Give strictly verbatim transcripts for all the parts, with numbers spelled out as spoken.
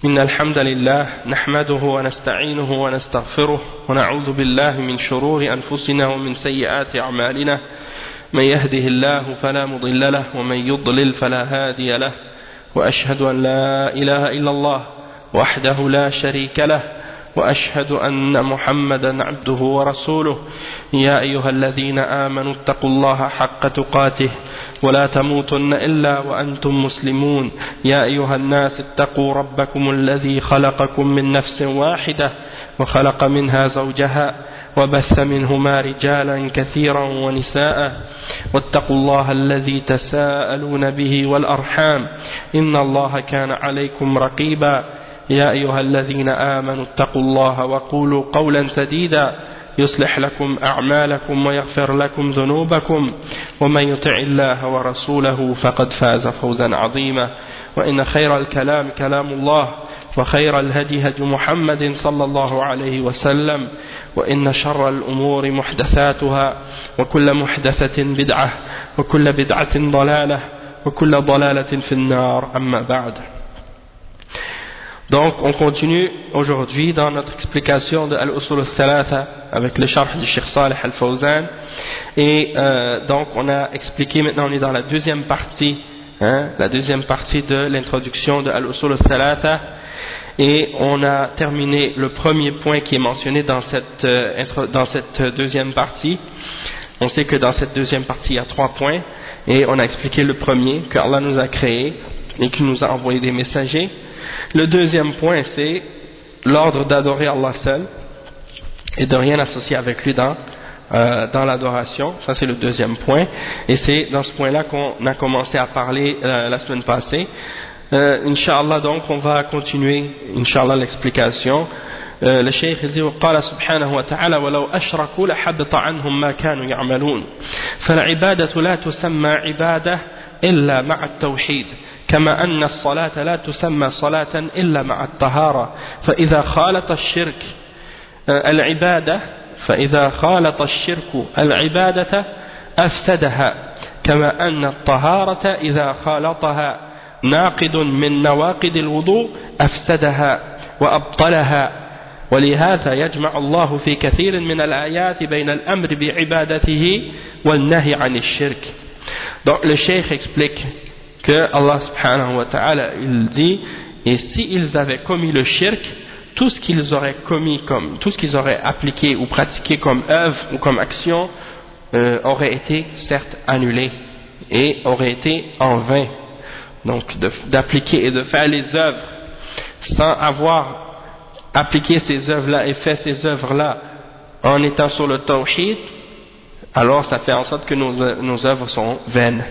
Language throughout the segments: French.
إن الحمد لله نحمده ونستعينه ونستغفره ونعوذ بالله من شرور أنفسنا ومن سيئات أعمالنا من يهده الله فلا مضل له ومن يضلل فلا هادي له وأشهد أن لا إله إلا الله وحده لا شريك له وأشهد أن محمدا عبده ورسوله يا أيها الذين آمنوا اتقوا الله حق تقاته ولا تموتن إلا وأنتم مسلمون يا أيها الناس اتقوا ربكم الذي خلقكم من نفس واحدة وخلق منها زوجها وبث منهما رجالا كثيرا ونساء واتقوا الله الذي تساءلون به والأرحام إن الله كان عليكم رقيبا يا أيها الذين آمنوا اتقوا الله وقولوا قولا سديدا يصلح لكم أعمالكم ويغفر لكم ذنوبكم ومن يطع الله ورسوله فقد فاز فوزا عظيما وإن خير الكلام كلام الله وخير الهدي هدي محمد صلى الله عليه وسلم وإن شر الأمور محدثاتها وكل محدثة بدعة وكل بدعة ضلالة وكل ضلالة في النار أما بعد. Donc on continue aujourd'hui dans notre explication de Al-Usul al-Thalatha avec le sharh du Cheikh Salih Al-Fawzan et euh, donc on a expliqué, maintenant on est dans la deuxième partie hein, la deuxième partie de l'introduction de Al-Usul al-Thalatha et on a terminé le premier point qui est mentionné dans cette, euh, dans cette deuxième partie. On sait que dans cette deuxième partie il y a trois points et on a expliqué le premier, que Allah nous a créé et qu'il nous a envoyé des messagers. Le deuxième point, c'est l'ordre d'adorer Allah seul et de rien associer avec lui dans, euh, dans l'adoration. Ça, c'est le deuxième point. Et c'est dans ce point-là qu'on a commencé à parler euh, la semaine passée. Euh, Inch'Allah, donc, on va continuer, Inch'Allah, l'explication. Euh, le Cheikh il dit وقال سبحانه وتعالى ولو أشركوا لحبط عنهم ما كانوا يعملون فالعبادة لا تسمى عبادة إلا مع التوحيد كما أن الصلاة لا تسمى صلاة إلا مع الطهارة فإذا خالط الشرك العبادة فإذا خالط الشرك العبادة أفسدها كما أن الطهارة إذا خالطها ناقض من نواقض الوضوء أفسدها وأبطلها ولهذا يجمع الله في كثير من الآيات بين الأمر بعبادته والنهي عن الشرك. Donc le cheikh explique que Allah subhanahu wa ta'ala il dit, et s'ils avaient commis le shirk, tout ce qu'ils auraient commis comme, tout ce qu'ils auraient appliqué ou pratiqué comme œuvre ou comme action euh, aurait été certes annulé et aurait été en vain. Donc d'appliquer et de faire les œuvres sans avoir appliqué ces œuvres-là et fait ces œuvres-là en étant sur le tawhid, alors ça fait en sorte que nos, nos œuvres sont vaines.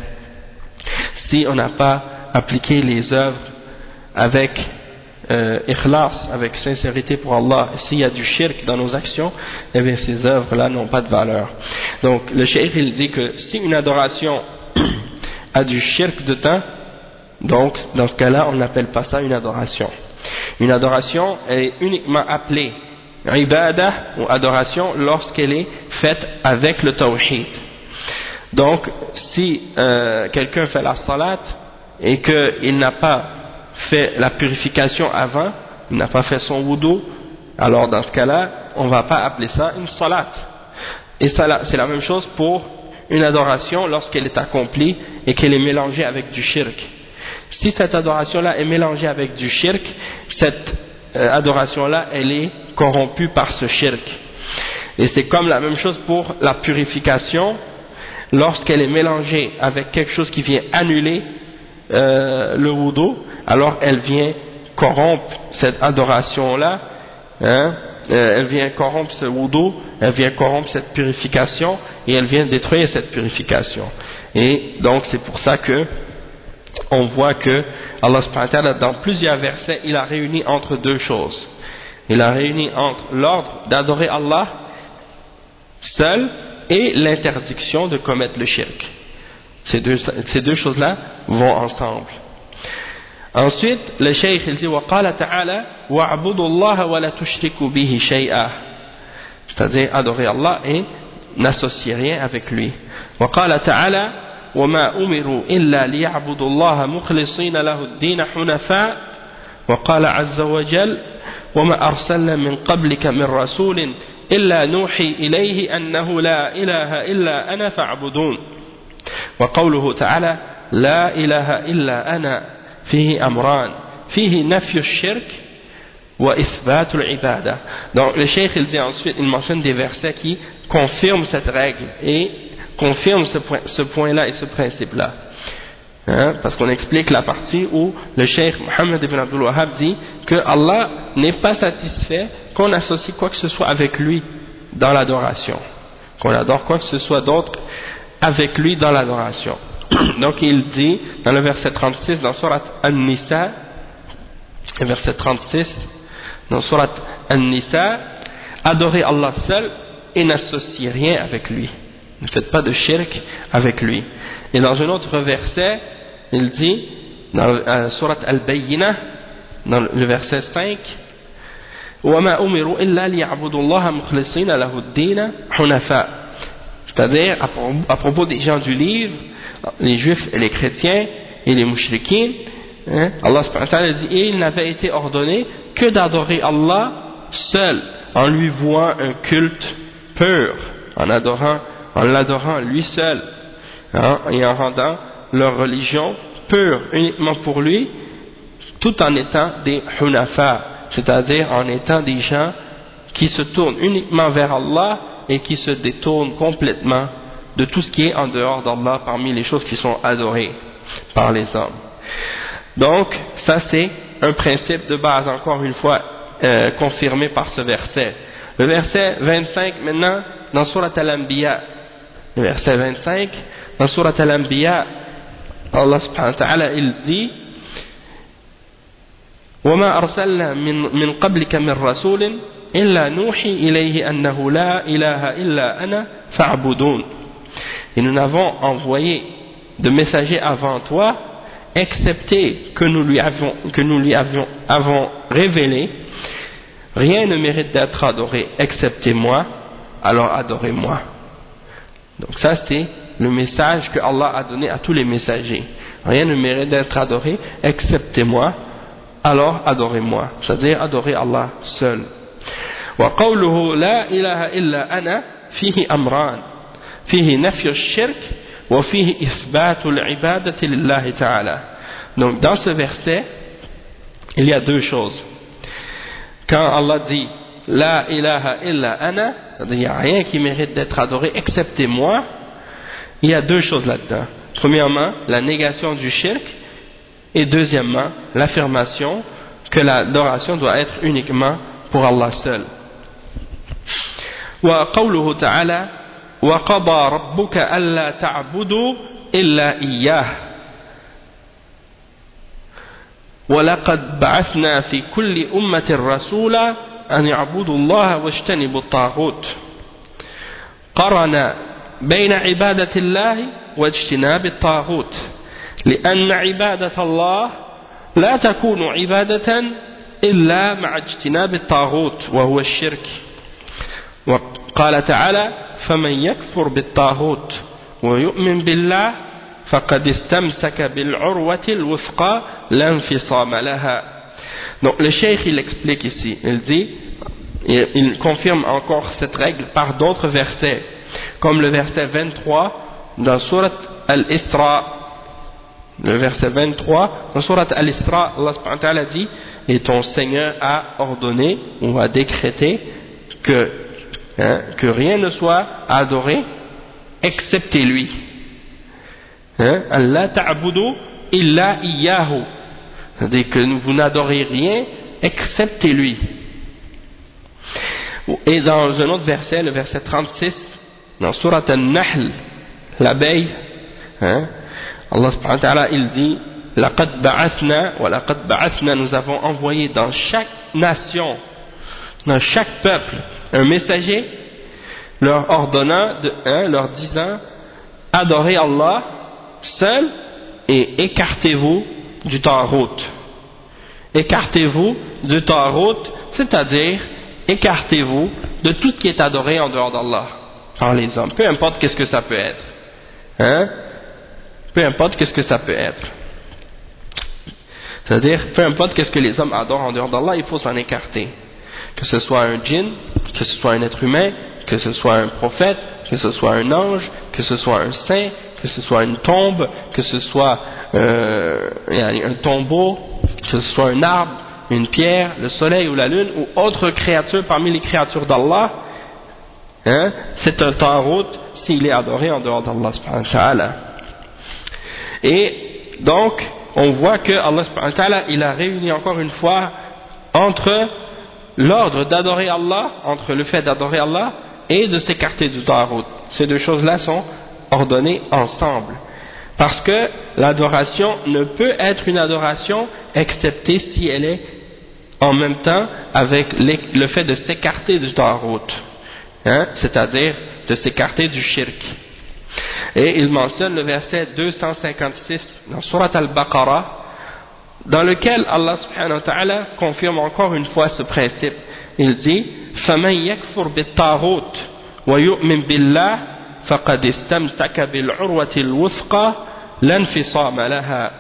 Si on n'a pas appliqué les œuvres avec euh, ikhlas, avec sincérité pour Allah, s'il y a du shirk dans nos actions, eh bien ces œuvres-là n'ont pas de valeur. Donc le cheikh il dit que si une adoration a du shirk dedans, donc dans ce cas-là on n'appelle pas ça une adoration. Une adoration est uniquement appelée ibadah ou adoration lorsqu'elle est faite avec le tawhid. Donc, si euh, quelqu'un fait la salat et qu'il n'a pas fait la purification avant, il n'a pas fait son wudu, alors dans ce cas-là, on ne va pas appeler ça une salat. Et ça, c'est la même chose pour une adoration lorsqu'elle est accomplie et qu'elle est mélangée avec du shirk. Si cette adoration-là est mélangée avec du shirk, cette euh, adoration-là, elle est corrompue par ce shirk. Et c'est comme la même chose pour la purification. Lorsqu'elle est mélangée avec quelque chose qui vient annuler euh, le wudu, alors elle vient corrompre cette adoration-là, hein, euh, elle vient corrompre ce wudu, elle vient corrompre cette purification et elle vient détruire cette purification. Et donc c'est pour ça que on voit que Allah subhanahu wa ta'ala dans plusieurs versets il a réuni entre deux choses. Il a réuni entre l'ordre d'adorer Allah seul et l'interdiction de commettre le shirk. Ces deux, ces deux choses-là vont ensemble. Ensuite, le cheikh il dit وقال تعالى وَاعْبُدُوا اللَّهَ وَلَا تُشْرِكُوا بِهِ شَيْئًا, c'est-à-dire adorer Allah et n'associer rien avec lui. وقال تعالى وَمَا أُمِرُوا إِلَّا لِيَعْبُدُوا اللَّهَ مُخْلِصِينَ لَهُ الدِّينَ حُنَفَاءَ وقال عز وجل وما أرسلنا من قبلك من رسول إلا نوحي إليه أنه لا إله إلا أنا فاعبدون وقوله تعالى لا إله إلا أنا فيه أمران فيه نفي الشرك وإثبات العبادة. Donc le cheikh il dit ensuite, il mentionne des versets qui confirment cette règle et confirment ce point, ce point-là et ce principe-là. Hein, parce qu'on explique la partie où le cheikh Mohammed ibn Abdul Wahhab dit que Allah n'est pas satisfait qu'on associe quoi que ce soit avec lui dans l'adoration, qu'on adore quoi que ce soit d'autre avec lui dans l'adoration. Donc il dit dans le verset trente-six dans Surat An-Nisa, le verset trente-six dans Surat An-Nisa, adorez Allah seul et n'associez rien avec lui, ne faites pas de shirk avec lui. Et dans un autre verset il dit dans euh, Surat Al-Bayyinah dans le verset cinq وَمَا أُمِرُوا إِلَّا لِيَعْبُدُوا اللَّهَ مُخْلِصِينَ لَهُ الدِّينَ حُنَفَاءَ. C'est-à-dire à propos des gens du livre, les juifs et les chrétiens et les mouchriquins, hein, Allah subhanahu wa ta'ala dit et il n'avait été ordonné que d'adorer Allah seul en lui vouant un culte pur, en adorant, en l'adorant lui seul, hein, et en rendant leur religion pure uniquement pour lui, tout en étant des hunafa, c'est-à-dire en étant des gens qui se tournent uniquement vers Allah et qui se détournent complètement de tout ce qui est en dehors d'Allah parmi les choses qui sont adorées par les hommes. Donc ça c'est un principe de base, encore une fois euh, confirmé par ce verset. Le verset vingt-cinq maintenant dans Surat Al-Anbiya, le verset vingt-cinq dans Surat Al-Anbiya, Allah subhanahu wa ta'ala il dit وما أرسلنا من من قبلك من رسول إلا نوحي إليه أنه لا إله إلا أنا فاعبدون. Et nous n'avons envoyé de messagers avant toi excepté que nous lui avons que nous lui avions avons révélé rien ne mérite d'être adoré excepté moi, alors adorez-moi. Donc ça c'est le message que Allah a donné à tous les messagers. Rien ne mérite d'être adoré excepté moi, alors adorez-moi, c'est-à-dire adorez Allah seul. وقوله لا إله إلا أنا فيه أمران فيه نفي الشرك وفيه إثبات العبادة لله تعالى. Donc dans ce verset il y a deux choses. Quand Allah dit la ilaha illa ana, c'est-à-dire il n'y a rien qui mérite d'être adoré excepté moi, il y a deux choses là-dedans. Premièrement la négation du shirk, et deuxièmement l'affirmation que l'adoration doit être uniquement pour Allah seul. وقوله تعالى وقضى ربك ألا تعبدوا إلا إياه ولقد بعثنا في كل أمة رسولا أن يعبدوا الله واجتنبوا الطاغوت قرن بين عبادة الله واجتناب الطاغوت لأن عبادة الله لا تكون عبادة إلا مع اجتناب الطاغوت وهو الشرك. وقال تعالى فمن يكفر بالطاغوت ويؤمن بالله فقد استمسك بالعروة الوثقى لا انفصام لها. Donc le cheikh il explique ici, il dit, il, il confirme encore cette règle par d'autres versets, comme le verset vingt-trois dans Surat Al-Isra. Le verset vingt-trois dans Surat Al-Isra, Allah subhanahu wa ta'ala dit et ton Seigneur a ordonné ou a décrété que, hein, que rien ne soit adoré excepté lui. Hein? Allah ta'budu illa iyyahu, c'est-à-dire que vous n'adorez rien excepté lui. Et dans un autre verset, le verset trente-six dans Surat An-Nahl, l'abeille, hein, Allah subhanahu wa ta'ala il dit laqad ba'athna wa laqad ba'athna, nous avons envoyé dans chaque nation, dans chaque peuple un messager leur ordonnant de, hein, leur disant adorez Allah seul et écartez-vous du Taghut, écartez-vous du Taghut, c'est-à-dire écartez-vous de tout ce qui est adoré en dehors d'Allah par les hommes, peu importe qu'est-ce que ça peut être, hein, peu importe qu'est-ce que ça peut être. C'est-à-dire, peu importe qu'est-ce que les hommes adorent en dehors d'Allah, il faut s'en écarter. Que ce soit un djinn, que ce soit un être humain, que ce soit un prophète, que ce soit un ange, que ce soit un saint, que ce soit une tombe, que ce soit euh, un tombeau, que ce soit un arbre, une pierre, le soleil ou la lune, ou autre créature parmi les créatures d'Allah, hein, c'est un tarout s'il est adoré en dehors d'Allah subhanahu wa ta'ala. Et donc, on voit que Allah subhanahu wa ta'ala, il a réuni encore une fois entre l'ordre d'adorer Allah, entre le fait d'adorer Allah et de s'écarter du tarout. Ces deux choses-là sont ordonnées ensemble. Parce que l'adoration ne peut être une adoration excepté si elle est en même temps avec les, le fait de s'écarter du tarout, hein, c'est-à-dire de s'écarter du shirk. Et il mentionne le verset deux cent cinquante-six dans Surat Al-Baqarah, dans lequel Allah subhanahu wa ta'ala confirme encore une fois ce principe. Il dit فَمَنْ يَكْفُرْ بِالطَّاغُوتِ وَيُؤْمِنْ بِاللَّهِ فَقَدِ اسْتَمْسَكَ بِالْعُرْوَةِ الْوُثْقَى لَا انْفِصَامَ لَهَا.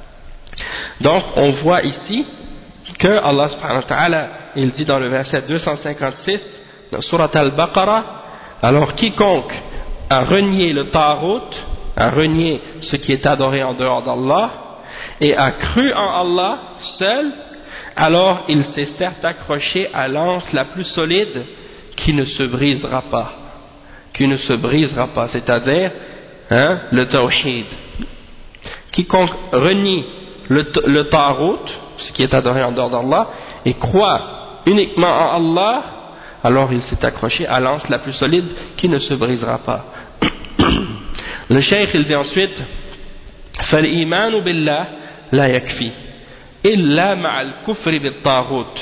Donc on voit ici que Allah subhanahu wa ta'ala, il dit dans le verset deux cent cinquante-six dans Surat Al-Baqarah, alors quiconque a renié le tarout, a renié ce qui est adoré en dehors d'Allah et a cru en Allah seul, alors il s'est certes accroché à l'anse la plus solide qui ne se brisera pas, qui ne se brisera pas, c'est-à-dire hein, le tawhid. Quiconque renie le, le tarout, ce qui est adoré en dehors d'Allah, et croit uniquement en Allah, alors il s'est accroché à l'anse la plus solide qui ne se brisera pas. Le cheikh il dit ensuite فالإيمان بالله لا يكفي إلا مع الكفر بالطاغوت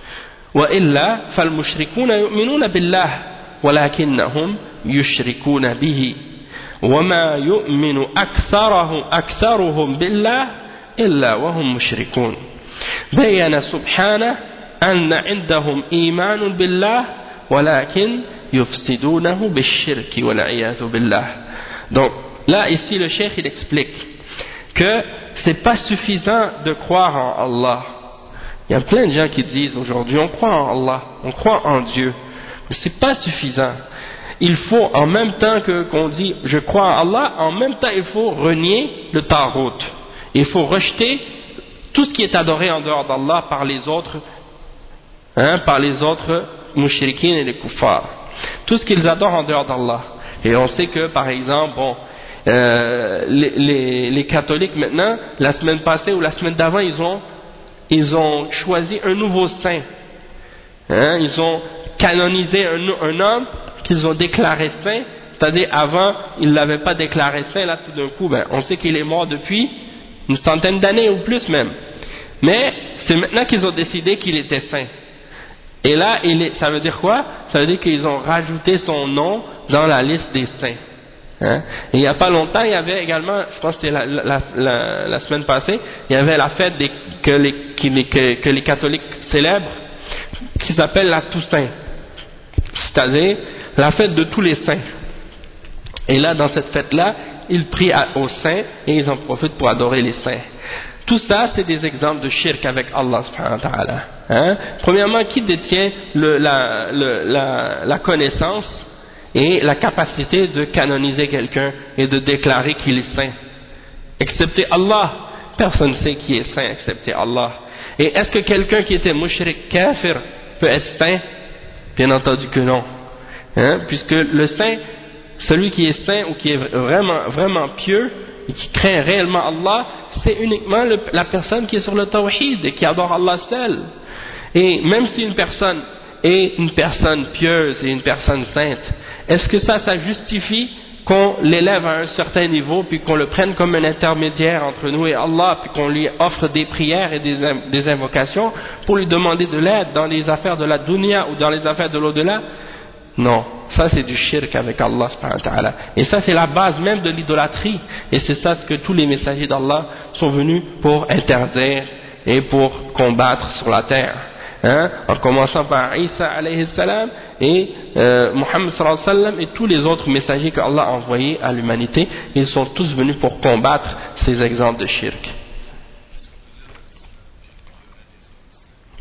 وإلا فالمشركون يؤمنون بالله ولكنهم يشركون به وما يؤمن أكثرهم أكثرهم بالله إلا وهم مشركون بين سبحانه أن عندهم إيمان بالله ولكن يفسدونه بالشرك والعياذ بالله. Donc là ici le cheikh il explique que c'est pas suffisant de croire en Allah. Il y a plein de gens qui disent aujourd'hui on croit en Allah, on croit en Dieu, mais c'est pas suffisant. Il faut en même temps que qu'on dit je crois en Allah, en même temps il faut renier le tarout. Il faut rejeter tout ce qui est adoré en dehors d'Allah par les autres, hein, par les autres mushrikines et les kuffars. Tout ce qu'ils adorent en dehors d'Allah. Et on sait que par exemple, bon, euh, les, les, les catholiques maintenant, la semaine passée ou la semaine d'avant, ils ont, ils ont choisi un nouveau saint. Hein, ils ont canonisé un, un homme qu'ils ont déclaré saint. C'est-à-dire avant, ils ne l'avaient pas déclaré saint, là tout d'un coup, ben, on sait qu'il est mort depuis une centaine d'années ou plus même. Mais c'est maintenant qu'ils ont décidé qu'il était saint. Et là, il est, ça veut dire quoi? Ça veut dire qu'ils ont rajouté son nom dans la liste des saints. Hein? Et il n'y a pas longtemps, il y avait également, je pense que c'était la, la, la, la semaine passée, il y avait la fête des, que, les, que, que les catholiques célèbrent, qui s'appelle la Toussaint. C'est-à-dire la fête de tous les saints. Et là, dans cette fête-là, ils prient aux saints et ils en profitent pour adorer les saints. Tout ça, c'est des exemples de shirk avec Allah subhanahu wa ta'ala. Hein? Premièrement, qui détient le, la, le, la, la connaissance et la capacité de canoniser quelqu'un et de déclarer qu'il est saint? Excepté Allah. Personne ne sait qui est saint excepté Allah. Et est-ce que quelqu'un qui était mushrik kafir peut être saint? Bien entendu que non. Hein? Puisque le saint, celui qui est saint ou qui est vraiment, vraiment pieux et qui craint réellement Allah, c'est uniquement le, la personne qui est sur le tawhid et qui adore Allah seul. Et même si une personne est une personne pieuse et une personne sainte, est-ce que ça, ça justifie qu'on l'élève à un certain niveau puis qu'on le prenne comme un intermédiaire entre nous et Allah puis qu'on lui offre des prières et des, des invocations pour lui demander de l'aide dans les affaires de la dunya ou dans les affaires de l'au-delà? Non, ça c'est du shirk avec Allah subhanahu wa ta'ala. Et ça c'est la base même de l'idolâtrie. Et c'est ça ce que tous les messagers d'Allah sont venus pour interdire et pour combattre sur la terre. Hein? En commençant par Isa alayhi salam et euh, Muhammad sallallahu alayhi wa sallam et tous les autres messagers qu'Allah a envoyés à l'humanité, ils sont tous venus pour combattre ces exemples de shirk.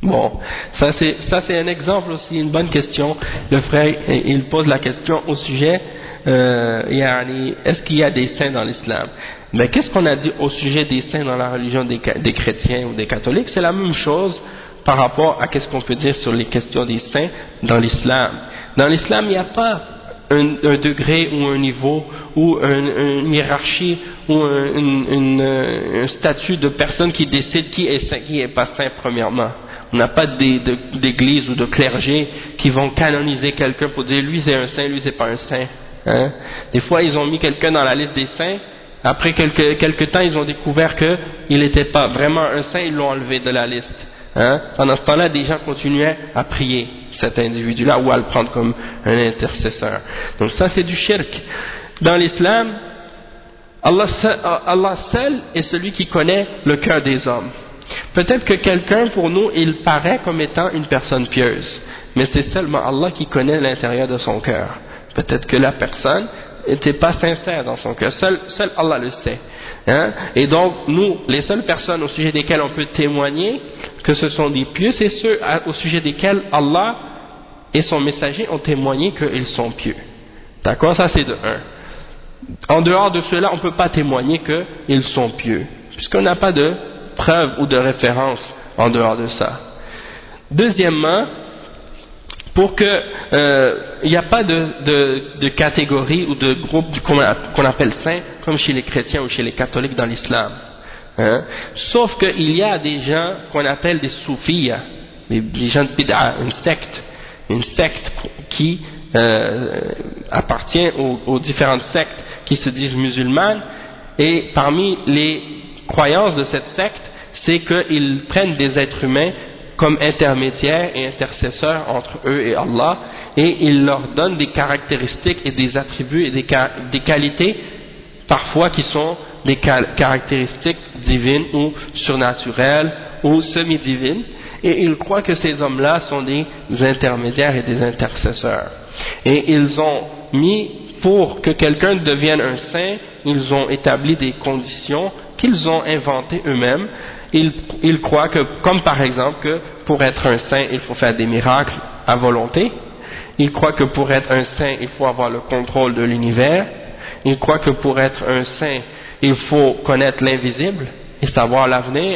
Bon, ça c'est ça c'est un exemple aussi, une bonne question. Le frère il pose la question au sujet euh, yani, est-ce qu'il y a des saints dans l'islam? Mais qu'est-ce qu'on a dit au sujet des saints dans la religion des, des chrétiens ou des catholiques? C'est la même chose par rapport à qu'est-ce qu'on peut dire sur les questions des saints dans l'islam. Dans l'islam, il n'y a pas un, un degré ou un niveau ou un, une hiérarchie ou un, une, une, un statut de personne qui décide qui est saint, qui n'est pas saint premièrement. On n'a pas d'église ou de clergé qui vont canoniser quelqu'un pour dire lui c'est un saint, lui c'est pas un saint. Hein? Des fois ils ont mis quelqu'un dans la liste des saints, après quelques, quelques temps ils ont découvert qu'il n'était pas vraiment un saint, ils l'ont enlevé de la liste. Hein? Pendant ce temps-là, des gens continuaient à prier cet individu-là ou à le prendre comme un intercesseur. Donc ça c'est du shirk. Dans l'islam, Allah seul, Allah seul est celui qui connaît le cœur des hommes. Peut-être que quelqu'un pour nous il paraît comme étant une personne pieuse, mais c'est seulement Allah qui connaît l'intérieur de son cœur. Peut-être que la personne n'était pas sincère dans son cœur, seul, seul Allah le sait. Hein? Et donc nous, les seules personnes au sujet desquelles on peut témoigner que ce sont des pieux, c'est ceux au sujet desquels Allah et son messager ont témoigné qu'ils sont pieux. D'accord? Ça c'est de un. En dehors de cela, on ne peut pas témoigner qu'ils sont pieux, puisqu'on n'a pas de preuve ou de référence en dehors de ça. Deuxièmement, pour que euh, il n'y a pas de, de, de catégorie ou de groupe qu'on appelle saint comme chez les chrétiens ou chez les catholiques dans l'islam. Hein? Sauf qu'il y a des gens qu'on appelle des soufis, des gens de bid'a, une secte, une secte qui euh, appartient aux, aux différentes sectes qui se disent musulmanes, et parmi les croyances de cette secte, c'est qu'ils prennent des êtres humains comme intermédiaires et intercesseurs entre eux et Allah, et ils leur donnent des caractéristiques et des attributs et des, des qualités parfois qui sont des caractéristiques divines ou surnaturelles ou semi-divines, et ils croient que ces hommes-là sont des intermédiaires et des intercesseurs. Et ils ont mis, pour que quelqu'un devienne un saint, ils ont établi des conditions qu'ils ont inventées eux-mêmes. Ils, ils croient que, comme par exemple, que pour être un saint, il faut faire des miracles à volonté. Ils croient que pour être un saint, il faut avoir le contrôle de l'univers. Ils croient que pour être un saint, il faut connaître l'invisible et savoir l'avenir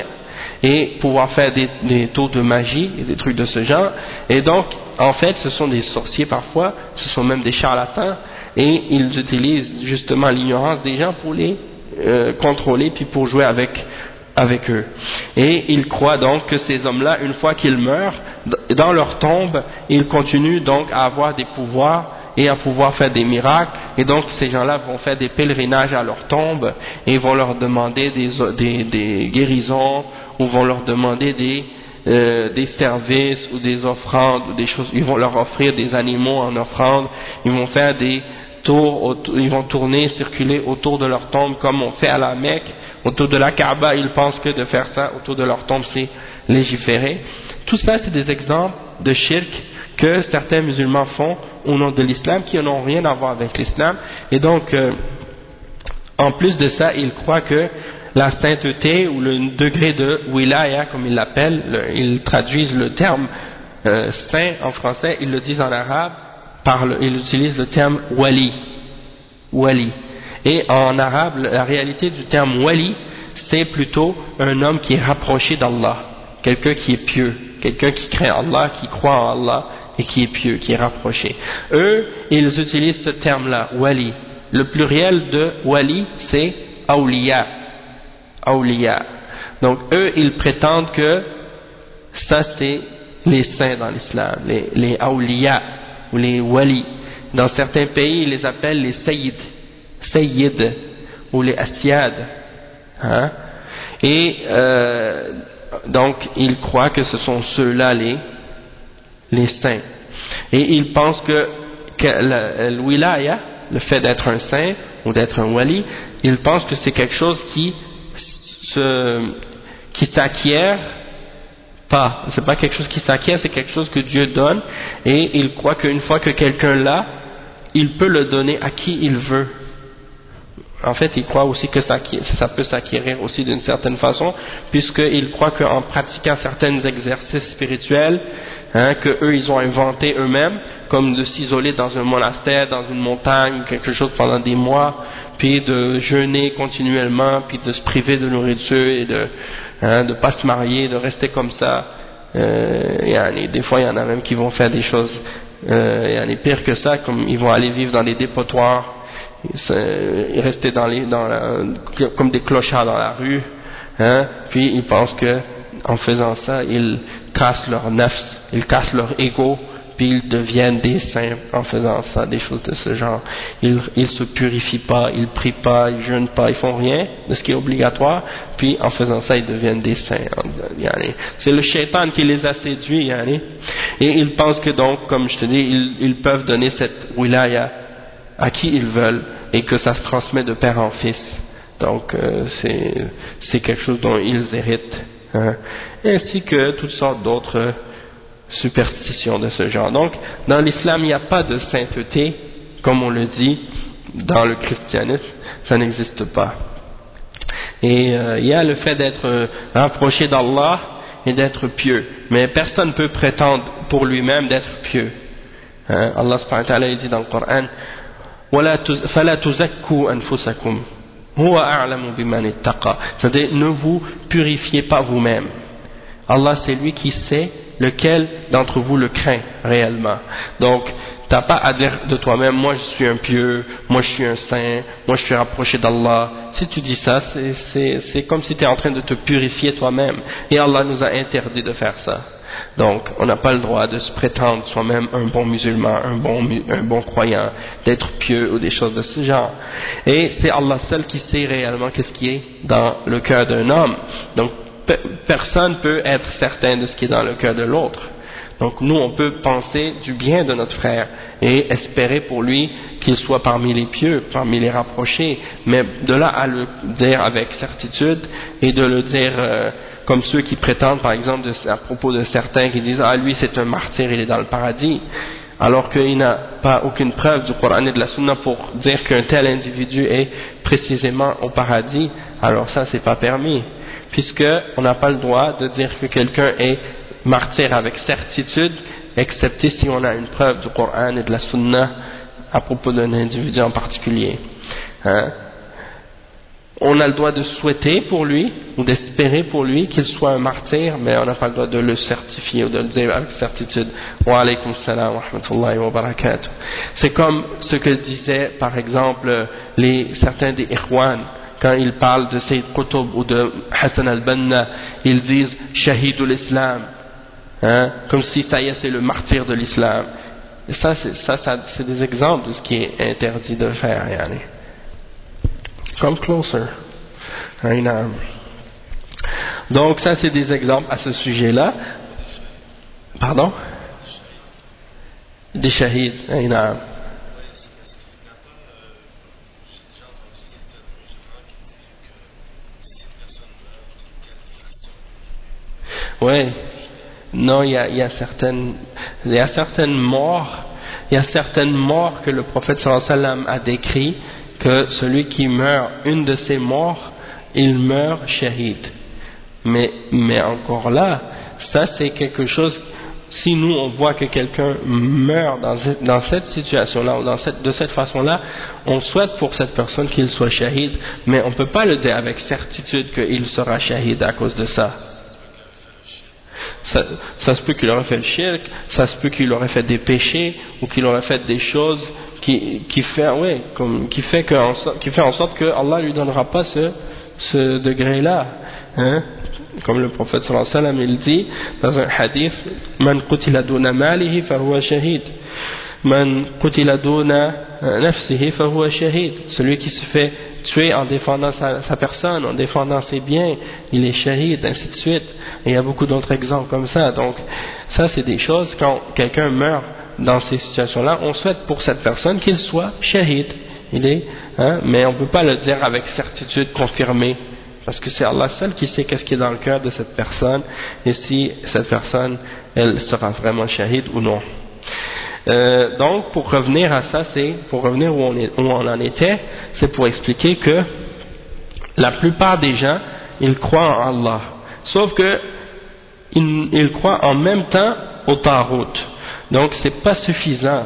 et pouvoir faire des, des tours de magie et des trucs de ce genre. Et donc, en fait, ce sont des sorciers parfois, ce sont même des charlatans, et ils utilisent justement l'ignorance des gens pour les euh, contrôler puis pour jouer avec avec eux. Et ils croient donc que ces hommes-là, une fois qu'ils meurent, dans leur tombe, ils continuent donc à avoir des pouvoirs et à pouvoir faire des miracles, et donc ces gens-là vont faire des pèlerinages à leur tombe et vont leur demander des, des, des guérisons, ou vont leur demander des, euh, des services ou des offrandes, ou des choses, ils vont leur offrir des animaux en offrande, ils vont faire des tours, ils vont tourner, circuler autour de leur tombe comme on fait à la Mecque, autour de la Kaaba. Ils pensent que de faire ça autour de leur tombe c'est légiféré. Tout ça c'est des exemples de shirk que certains musulmans font au nom de l'islam, qui n'ont rien à voir avec l'islam. Et donc euh, en plus de ça, ils croient que la sainteté ou le degré de wilaya, comme ils l'appellent, le, ils traduisent le terme euh, saint en français, ils le disent en arabe, par le, ils utilisent le terme wali, wali. Et en arabe, la réalité du terme wali, c'est plutôt un homme qui est rapproché d'Allah, quelqu'un qui est pieux, quelqu'un qui craint Allah, qui croit en Allah et qui est pieux, qui est rapproché. Eux, ils utilisent ce terme-là, wali. Le pluriel de wali, c'est awliya. Awliya. Donc eux, ils prétendent que ça c'est les saints dans l'islam, les, les awliya ou les wali. Dans certains pays, ils les appellent les sayyid, sayyid ou les asyad. Hein? Et euh, donc ils croient que ce sont ceux-là les les saints. Et ils pensent que, que le, le wilaya, le fait d'être un saint ou d'être un wali, ils pensent que c'est quelque chose qui se, qui s'acquiert pas. C'est pas quelque chose qui s'acquiert, c'est quelque chose que Dieu donne, et ils croient qu'une fois que quelqu'un l'a, il peut le donner à qui il veut. En fait, ils croient aussi que ça, ça peut s'acquérir aussi d'une certaine façon, puisqu'ils croient qu'en pratiquant certains exercices spirituels, hein, que eux ils ont inventé eux-mêmes, comme de s'isoler dans un monastère, dans une montagne, quelque chose pendant des mois, puis de jeûner continuellement, puis de se priver de nourriture et de hein, de pas se marier, de rester comme ça. Euh, des fois, il y en a même qui vont faire des choses, euh, il y en a pire que ça, comme ils vont aller vivre dans les dépotoirs. Ils restaient dans les, dans la, comme des clochards dans la rue, hein, puis ils pensent que en faisant ça ils cassent leur nafs, ils cassent leur ego, puis ils deviennent des saints en faisant ça, des choses de ce genre. Ils ils se purifient pas, ils prient pas, ils jeûnent pas, ils font rien de ce qui est obligatoire, puis en faisant ça ils deviennent des saints. C'est le shaitan qui les a séduits, et ils pensent que donc, comme je te dis, ils, ils peuvent donner cette wilaya à qui ils veulent et que ça se transmet de père en fils. Donc euh, c'est c'est quelque chose dont ils héritent, hein. Ainsi que toutes sortes d'autres superstitions de ce genre. Donc dans l'islam il n'y a pas de sainteté comme on le dit dans le christianisme, ça n'existe pas. Et euh, il y a le fait d'être rapproché d'Allah et d'être pieux, mais personne ne peut prétendre pour lui-même d'être pieux, hein. Allah subhanahu wa ta'ala dit dans le Coran: فَلَا تُزَكُّوا أَنفُسَكُمْ هُوَ أَعْلَمُ بِمَنِ اتَّقَى. C'est-à-dire, ne vous purifiez pas vous-même. Allah, c'est lui qui sait lequel d'entre vous le craint réellement. Donc, tu n'as pas à dire de toi-même: moi je suis un pieux, moi je suis un saint, moi je suis rapproché d'Allah. Si tu dis ça, c'est, c'est, c'est comme si tu es en train de te purifier toi-même. Et Allah nous a interdit de faire ça. Donc, on n'a pas le droit de se prétendre soi-même un bon musulman, un bon, un bon croyant, d'être pieux ou des choses de ce genre. Et c'est Allah seul qui sait réellement qu'est-ce qui est dans le cœur d'un homme. Donc, pe- personne ne peut être certain de ce qui est dans le cœur de l'autre. Donc, nous, on peut penser du bien de notre frère et espérer pour lui qu'il soit parmi les pieux, parmi les rapprochés. Mais de là à le dire avec certitude et de le dire euh, comme ceux qui prétendent, par exemple, de, à propos de certains qui disent: ah, lui c'est un martyr, il est dans le paradis, alors qu'il n'a pas aucune preuve du Coran et de la Sunna pour dire qu'un tel individu est précisément au paradis. Alors ça, c'est pas permis, puisque on n'a pas le droit de dire que quelqu'un est martyr avec certitude, excepté si on a une preuve du Coran et de la Sunna à propos d'un individu en particulier, hein. On a le droit de souhaiter pour lui ou d'espérer pour lui qu'il soit un martyr, mais on n'a pas le droit de le certifier ou de le dire avec certitude. Wa alaykum salam wa rahmatullahi wa barakatuh. C'est comme ce que disaient par exemple les, certains des Ikhwan quand ils parlent de Sayyid Qutb ou de Hassan al-Banna, ils disent Shahidul Islam, hein, comme si ça y est, c'est le martyr de l'islam. Et ça, c'est, ça, ça, c'est des exemples de ce qui est interdit de faire, yani. Come closer. Donc ça c'est des exemples à ce sujet-là. Pardon? Des shahids. Oui. Non, il y a, il y a certaines, il y a certaines morts, il y a certaines morts que le prophète sallallahu alayhi wa sallam a décrit, que celui qui meurt une de ces morts, il meurt shahid. Mais, mais encore là, ça c'est quelque chose, si nous on voit que quelqu'un meurt dans, dans cette situation-là, ou dans cette, de cette façon-là, on souhaite pour cette personne qu'il soit shahid, mais on ne peut pas le dire avec certitude qu'il sera shahid à cause de ça. Ça, ça se peut qu'il aurait fait le shirk, ça se peut qu'il aurait fait des péchés, ou qu'il aurait fait des choses qui, qui fait, ouais, comme, qui fait que, qui fait en sorte que Allah lui donnera pas ce, ce degré-là, hein? Comme le prophète sallallahu alayhi wa sallam il dit dans un hadith: Man qutila duna malihi fahuwa shahid, man qutila duna nafsihi fahuwa shahid. Celui qui se fait tuer en défendant sa, sa personne, en défendant ses biens, il est shahid, ainsi de suite. Et il y a beaucoup d'autres exemples comme ça. Donc ça c'est des choses, quand quelqu'un meurt dans ces situations-là, on souhaite pour cette personne qu'il soit shahid. Il est, hein, mais on ne peut pas le dire avec certitude confirmée, parce que c'est Allah seul qui sait qu'est-ce qui est dans le cœur de cette personne et si cette personne elle sera vraiment shahid ou non. Euh, donc, pour revenir à ça, c'est pour revenir où on, est, où on en était, c'est pour expliquer que la plupart des gens, ils croient en Allah, sauf que ils, ils croient en même temps au Tarout. Donc, c'est pas suffisant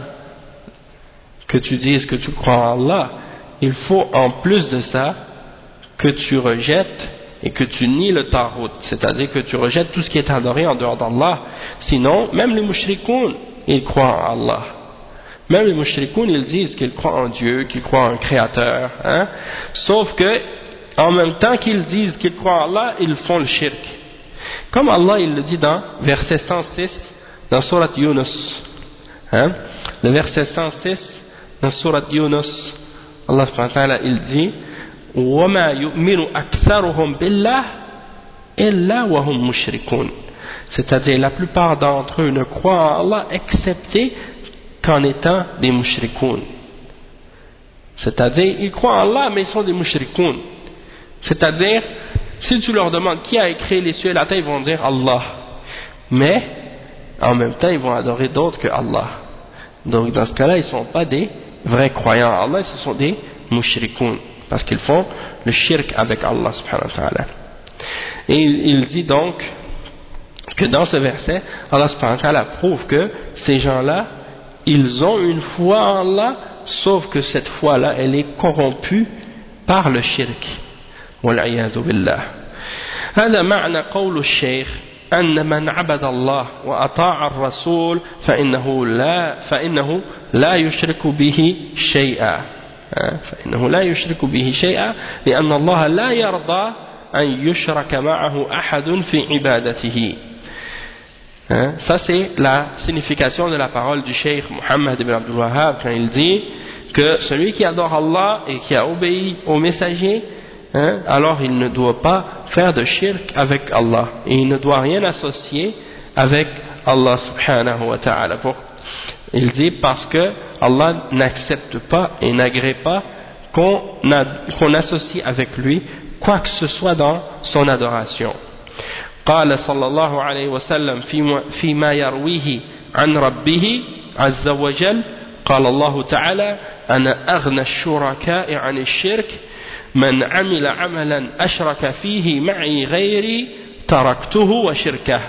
que tu dises que tu crois en Allah. Il faut en plus de ça que tu rejettes et que tu nies le Tarout, c'est-à-dire que tu rejettes tout ce qui est adoré en dehors d'Allah. Sinon, même les mushrikoun, ils croient en Allah. Même les mushrikoun, ils disent qu'ils croient en Dieu, qu'ils croient en un créateur, hein? Sauf que, en même temps qu'ils disent qu'ils croient en Allah, ils font le shirk. Comme Allah, il le dit dans verset cent six, dans Surat Yunus, hein? Le verset cent six, dans Surat Yunus, Allah subhanahu wa ta'ala, il dit وَمَا يُؤْمِنُ أَكْثَرُهُمْ بِاللَّهِ إِلَّا وَهُمْ مُشْرِكُونَ, c'est-à-dire la plupart d'entre eux ne croient en Allah excepté qu'en étant des mushrikoun, c'est-à-dire ils croient en Allah mais ils sont des mushrikoun, c'est-à-dire si tu leur demandes qui a écrit les cieux et la terre, ils vont dire Allah, mais en même temps ils vont adorer d'autres que Allah. Donc dans ce cas-là ils ne sont pas des vrais croyants en Allah, ce sont des mushrikoun, parce qu'ils font le shirk avec Allah subhanahu wa ta'ala. Et il, il dit donc que dans ce verset, Allah subhanahu wa ta'ala prouve que ces gens-là, ils ont une foi en Allah, sauf que cette foi-là, elle est corrompue par le shirk. والعياذ بالله. هذا معنى قول الشيخ أن من عبد الله وأطاع الرسول فإنه لا فإنه لا يشرك به شيئا فإنه لا يشرك به شيئا لأن الله لا يرضى أن يشرك معه أحد في عبادته. Hein? Ça c'est la signification de la parole du Cheikh Mohammed ibn Abdul Wahhab quand il dit que celui qui adore Allah et qui a obéi au messager, hein, alors il ne doit pas faire de shirk avec Allah et il ne doit rien associer avec Allah subhanahu wa ta'ala. Il dit parce que Allah n'accepte pas et n'agrée pas qu'on qu'on associe avec lui quoi que ce soit dans son adoration. قال صلى الله عليه وسلم فيما يرويه عن ربه عز وجل قال الله تعالى أنا أغنى الشركاء عن الشرك من عمل عملا أشرك فيه معي غيري تركته وشركه.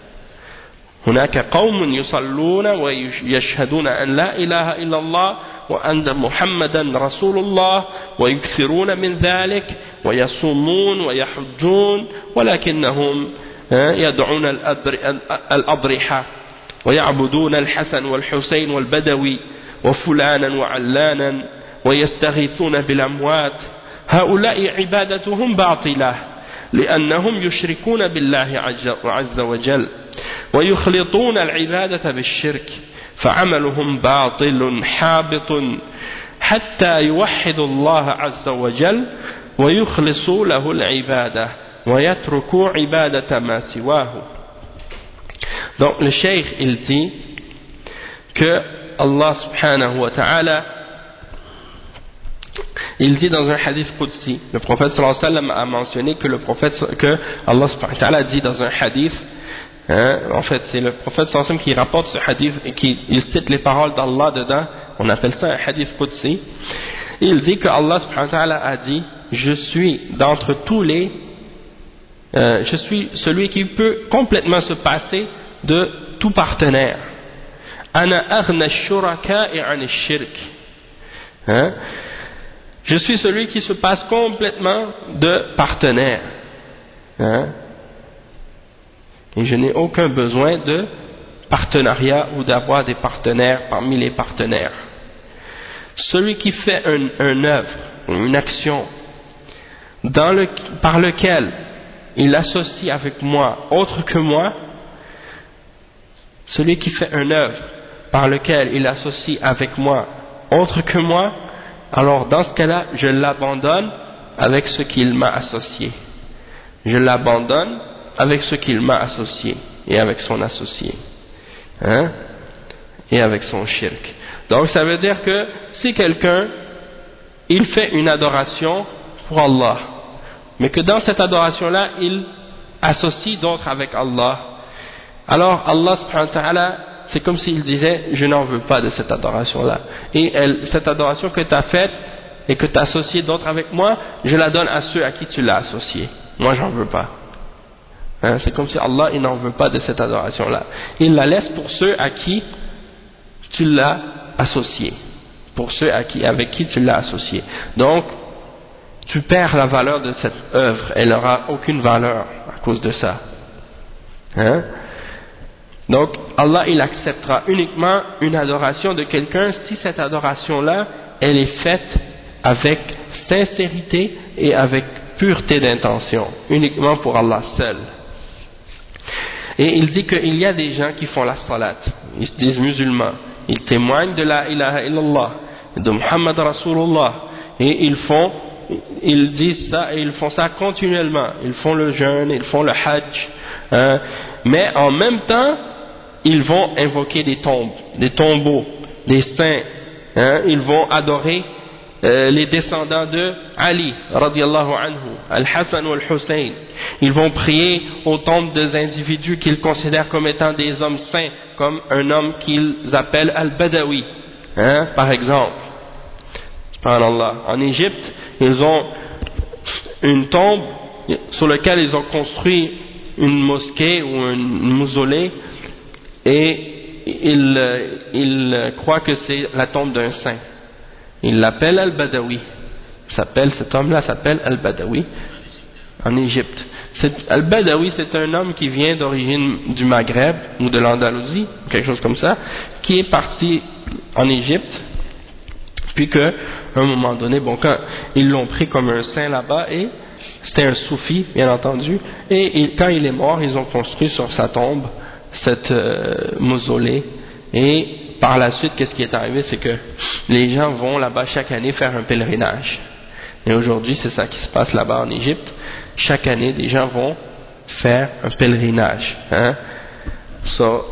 هناك قوم يصلون ويشهدون أن لا إله إلا الله وأن محمدا رسول الله ويكثرون من ذلك ويصومون ويحجون ولكنهم يدعون الأضرحة ويعبدون الحسن والحسين والبدوي وفلانا وعلانا ويستغيثون بالأموات. هؤلاء عبادتهم باطلة لأنهم يشركون بالله عز وجل ويخلطون العبادة بالشرك فعملهم باطل حابط حتى يوحدوا الله عز وجل ويخلصوا له العبادة ويتركوا عبادة ما سواه. Donc le cheikh il dit que Allah subhanahu wa ta'ala, il dit dans un hadith qudsi, le prophète sallallahu alayhi wa sallam a mentionné que le prophète, que Allah subhanahu wa ta'ala dit dans un hadith, hein, en fait c'est le prophète sallallahu alayhi wa sallam qui rapporte ce hadith et qui il cite les paroles d'Allah dedans, on appelle ça un hadith qudsi. Il dit que Allah subhanahu wa ta'ala a dit je suis d'entre tous les euh, je suis celui qui peut complètement se passer de tout partenaire. Ana aghna shuraka'i 'an ash-shirk. Hein? Je suis celui qui se passe complètement de partenaire. Hein? Et je n'ai aucun besoin de partenariat ou d'avoir des partenaires parmi les partenaires. Celui qui fait un, un œuvre, une action, dans le, par lequel il associe avec moi autre que moi, celui qui fait un œuvre par lequel il associe avec moi autre que moi, alors dans ce cas-là, je l'abandonne avec ce qu'il m'a associé. Je l'abandonne avec ce qu'il m'a associé et avec son associé. Hein? Et avec son shirk. Donc ça veut dire que si quelqu'un, il fait une adoration pour Allah, mais que dans cette adoration-là, il associe d'autres avec Allah, alors Allah subhanahu wa ta'ala, c'est comme s'il disait je n'en veux pas de cette adoration là, et elle, cette adoration que tu as faite et que tu as associé d'autres avec moi, je la donne à ceux à qui tu l'as associé, moi j'en veux pas. Hein, c'est comme si Allah il n'en veut pas de cette adoration là, il la laisse pour ceux à qui tu l'as associé, pour ceux à qui, avec qui tu l'as associé. Donc tu perds la valeur de cette œuvre, elle n'aura aucune valeur à cause de ça. Hein? Donc Allah il acceptera uniquement une adoration de quelqu'un si cette adoration là elle est faite avec sincérité et avec pureté d'intention, uniquement pour Allah seul. Et il dit qu'il y a des gens qui font la salat, ils se disent musulmans, ils témoignent de la ilaha illallah, de Muhammad Rasulullah, et ils font, ils disent ça et ils font ça continuellement, ils font le jeûne, ils font le hajj, hein, mais en même temps ils vont invoquer des tombes, des tombeaux, des saints, hein, ils vont adorer euh, les descendants de Ali radiallahu anhu, Al-Hassan ou Al-Hussein, ils vont prier aux tombes des individus qu'ils considèrent comme étant des hommes saints, comme un homme qu'ils appellent Al-Badawi, hein, par exemple. Subhanallah. En Égypte, ils ont une tombe sur laquelle ils ont construit une mosquée ou un mausolée et ils, ils croient que c'est la tombe d'un saint. Ils l'appellent Al-Badawi. S'appelle, cet homme-là s'appelle Al-Badawi en Égypte. Al-Badawi, c'est un homme qui vient d'origine du Maghreb ou de l'Andalousie, quelque chose comme ça, qui est parti en Égypte. Puis qu'à un moment donné, bon, quand ils l'ont pris comme un saint là-bas, et c'était un soufi, bien entendu, et il, quand il est mort, ils ont construit sur sa tombe cette euh, mausolée, et par la suite, qu'est-ce qui est arrivé, c'est que les gens vont là-bas chaque année faire un pèlerinage. Et aujourd'hui, c'est ça qui se passe là-bas en Égypte. Chaque année, des gens vont faire un pèlerinage. Hein? So,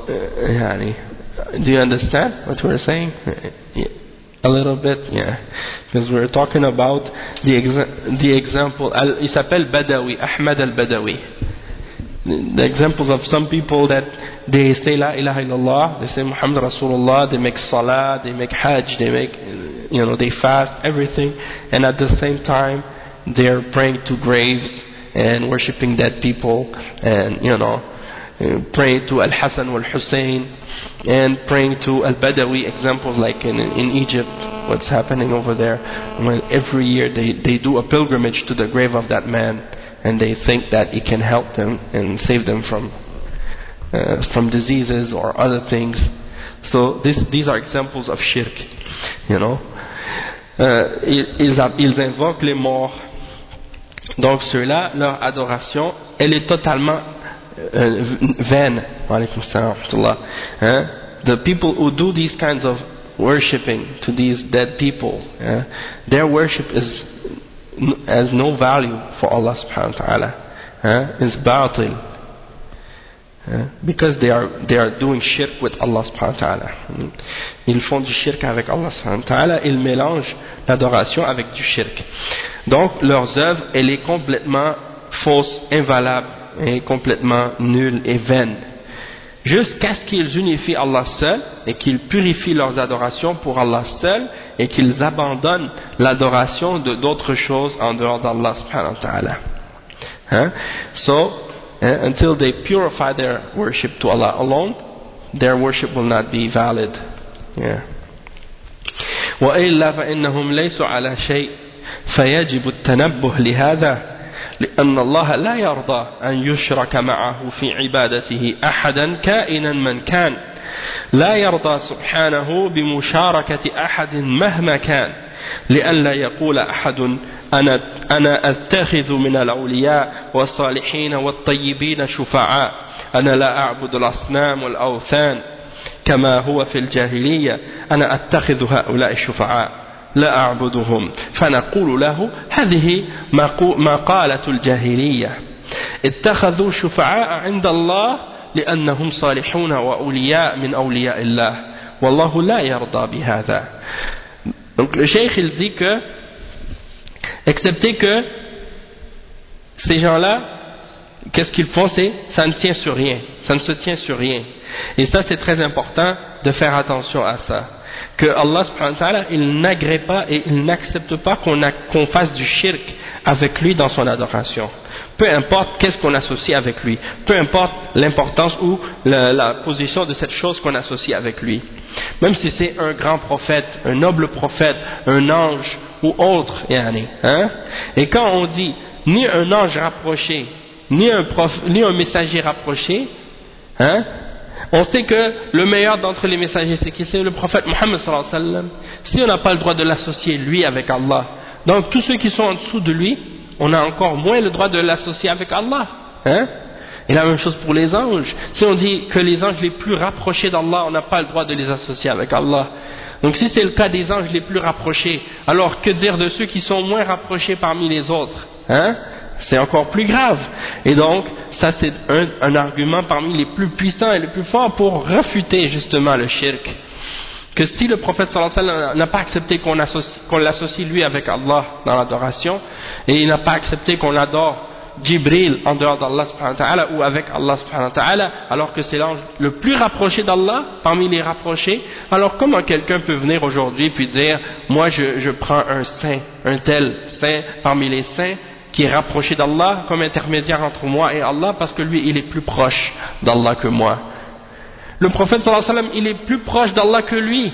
uh, do you understand what we're saying? Yeah. A little bit, yeah. Because we're talking about the, exa the example. Il s'appelle Badawi, Ahmad al-Badawi. The examples of some people that they say La ilaha illallah, they say Muhammad Rasulullah, they make salah, they make hajj, they make, you know, they fast, everything, and at the same time they're praying to graves and worshipping dead people, and you know, praying to Al-Hassan or Al-Hussein, and praying to Al-Badawi, examples like in, in Egypt, what's happening over there, when every year they, they do a pilgrimage to the grave of that man, and they think that it can help them and save them from uh, from diseases or other things. So this, these are examples of shirk, you know. Uh, ils, ils invoquent les morts. Donc ceux-là, leur adoration, elle est totalement uh, vaine. Hein? The people who do these kinds of worshipping to these dead people, uh, their worship is has no value for Allah subhanahu wa ta'ala. Uh, it's batil. Uh, because they are, they are doing shirk with Allah subhanahu wa ta'ala. Ils font du shirk avec Allah subhanahu wa ta'ala, ils mélangent l'adoration avec du shirk. Donc leurs œuvres, elle est complètement fausse, invalable, et complètement nulle et vaine. Jusqu'à ce qu'ils unifient Allah seul et qu'ils purifient leurs adorations pour Allah seul et qu'ils abandonnent l'adoration de d'autres choses en dehors d'Allah subhanahu wa ta'ala. Hein? So, uh, until they purify their worship to Allah alone, their worship will not be valid. Yeah. وإلا فإنهم ليسوا على شيء فيجب التنبه لهذا لأن الله لا يرضى أن يشرك معه في عبادته أحدا كائنا من كان لا يرضى سبحانه بمشاركة أحد مهما كان لئلا يقول أحد أنا, أنا أتخذ من الأولياء والصالحين والطيبين شفعاء أنا لا أعبد الأصنام والأوثان كما هو في الجاهلية أنا أتخذ هؤلاء الشفعاء لا أعبدهم فنقول له هذه مقالة الجاهلية اتخذوا شفعاء عند الله لأنهم صالحون وأولياء من أولياء الله والله لا يرضى بهذا. Donc le cheikh il dit que excepté que ces gens-là qu'est-ce qu'ils font? C'est, ça ne tient sur rien, ça ne se tient sur rien. Et ça, c'est très important de faire attention à ça. Que Allah subhanahu wa ta'ala, il n'agrée pas et il n'accepte pas qu'on, a, qu'on fasse du shirk avec lui dans son adoration. Peu importe qu'est-ce qu'on associe avec lui, peu importe l'importance ou la, la position de cette chose qu'on associe avec lui. Même si c'est un grand prophète, un noble prophète, un ange ou autre, yani, hein? Et quand on dit ni un ange rapproché, ni un, prof, ni un messager rapproché, hein? On sait que le meilleur d'entre les messagers, c'est qui? C'est le prophète Mohammed sallallahu alayhi wa sallam. Si on n'a pas le droit de l'associer lui avec Allah, donc tous ceux qui sont en dessous de lui, on a encore moins le droit de l'associer avec Allah, hein? Et la même chose pour les anges. Si on dit que les anges les plus rapprochés d'Allah, on n'a pas le droit de les associer avec Allah. Donc si c'est le cas des anges les plus rapprochés, alors que dire de ceux qui sont moins rapprochés parmi les autres, hein? C'est encore plus grave. Et donc, ça c'est un, un argument parmi les plus puissants et les plus forts pour réfuter justement le shirk. Que si le prophète sallallahu alayhi wa sallam n'a pas accepté qu'on, associe, qu'on l'associe lui avec Allah dans l'adoration, et il n'a pas accepté qu'on adore Jibril en dehors d'Allah subhanahu wa ta'ala ou avec Allah subhanahu wa ta'ala, alors que c'est l'ange le plus rapproché d'Allah parmi les rapprochés, alors comment quelqu'un peut venir aujourd'hui puis dire moi je, je prends un saint, un tel saint parmi les saints qui est rapproché d'Allah comme intermédiaire entre moi et Allah parce que lui il est plus proche d'Allah que moi. Le prophète sallallahu alayhi wa sallam il est plus proche d'Allah que lui,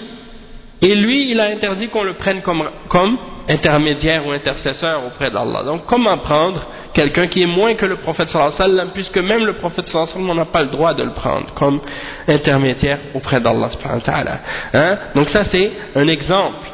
et lui il a interdit qu'on le prenne comme, comme intermédiaire ou intercesseur auprès d'Allah. Donc comment prendre quelqu'un qui est moins que le prophète sallallahu alayhi wa sallam, puisque même le prophète sallallahu alayhi wa sallam on n'a pas le droit de le prendre comme intermédiaire auprès d'Allah subhanahu wa ta'ala, hein? Donc ça c'est un exemple.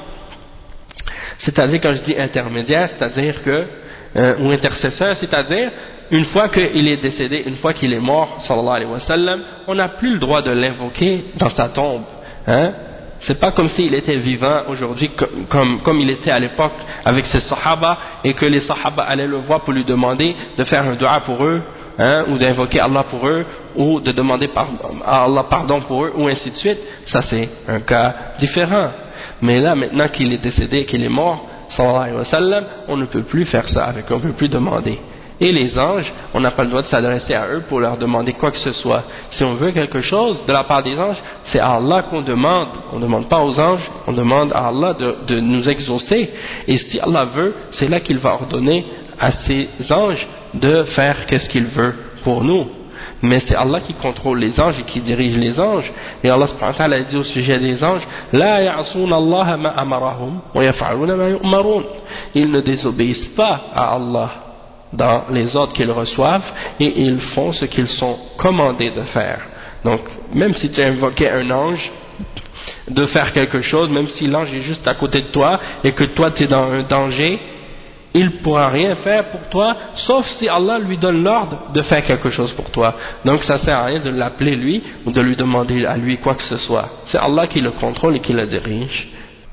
C'est-à-dire quand je dis intermédiaire, c'est-à-dire que euh, ou intercesseur, c'est-à-dire une fois qu'il est décédé, une fois qu'il est mort sallallahu alayhi wa sallam, on n'a plus le droit de l'invoquer dans sa tombe, hein? C'est pas comme s'il était vivant aujourd'hui comme, comme, comme il était à l'époque avec ses sahaba, et que les sahaba allaient le voir pour lui demander de faire un dua pour eux, hein, ou d'invoquer Allah pour eux, ou de demander pardon, à Allah pardon pour eux, ou ainsi de suite. Ça c'est un cas différent. Mais là maintenant qu'il est décédé, qu'il est mort sallallahu alayhi wa sallam, on ne peut plus faire ça avec eux, on ne peut plus demander. Et les anges, on n'a pas le droit de s'adresser à eux pour leur demander quoi que ce soit. Si on veut quelque chose de la part des anges, c'est à Allah qu'on demande. On ne demande pas aux anges, on demande à Allah de, de nous exaucer. Et si Allah veut, c'est là qu'il va ordonner à ses anges de faire qu'est-ce qu'il veut pour nous. Mais c'est Allah qui contrôle les anges et qui dirige les anges. Et Allah subhanahu wa ta'ala a dit au sujet des anges, La ya'asuna Allah ma amarahum wa yaf'aluna ma yu'marun. Ils ne désobéissent pas à Allah dans les ordres qu'ils reçoivent, et ils font ce qu'ils sont commandés de faire. Donc même si tu invoquais un ange de faire quelque chose, même si l'ange est juste à côté de toi et que toi tu es dans un danger, il ne pourra rien faire pour toi sauf si Allah lui donne l'ordre de faire quelque chose pour toi. Donc ça ne sert à rien de l'appeler lui ou de lui demander à lui quoi que ce soit. C'est Allah qui le contrôle et qui le dirige.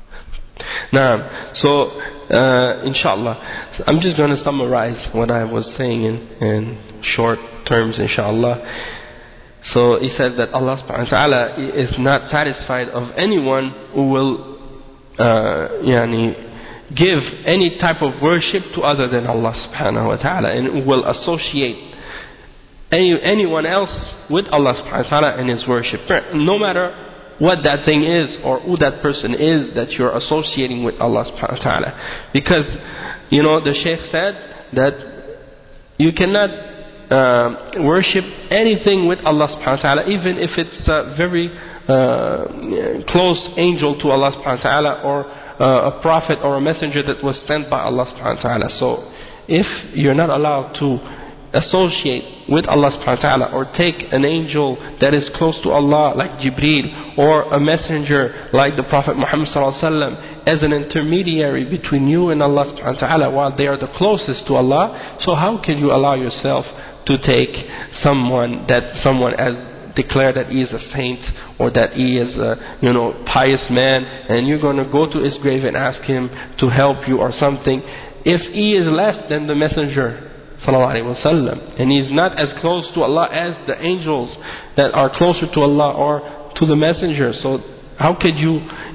Now, so uh, inshallah, I'm just going to summarize what I was saying in, in short terms, inshallah. So he says that Allah subhanahu wa ta'ala is not satisfied of anyone who will uh, yani, give any type of worship to other than Allah subhanahu wa ta'ala, and who will associate any, anyone else with Allah subhanahu wa ta'ala in his worship, no matter what that thing is or who that person is that you're associating with Allah subhanahu wa ta'ala. Because, you know, the Shaykh said that you cannot uh, worship anything with Allah subhanahu wa ta'ala, even if it's a very uh, close angel to Allah subhanahu wa ta'ala, or uh, a prophet or a messenger that was sent by Allah subhanahu wa ta'ala. So if you're not allowed to associate with Allah subhanahu wa ta'ala, or take an angel that is close to Allah like Jibreel, or a messenger like the Prophet Muhammad sallallahu alaihi wasallam as an intermediary between you and Allah subhanahu wa ta'ala, while they are the closest to Allah, so how can you allow yourself to take someone that someone has declared that he is a saint, or that he is a, you know, pious man, and you're going to go to his grave and ask him to help you or something, if he is less than the messenger sallallahu alaihi wasallam, and he's not as close to Allah as the angels that are closer to Allah or to the messenger? So how could you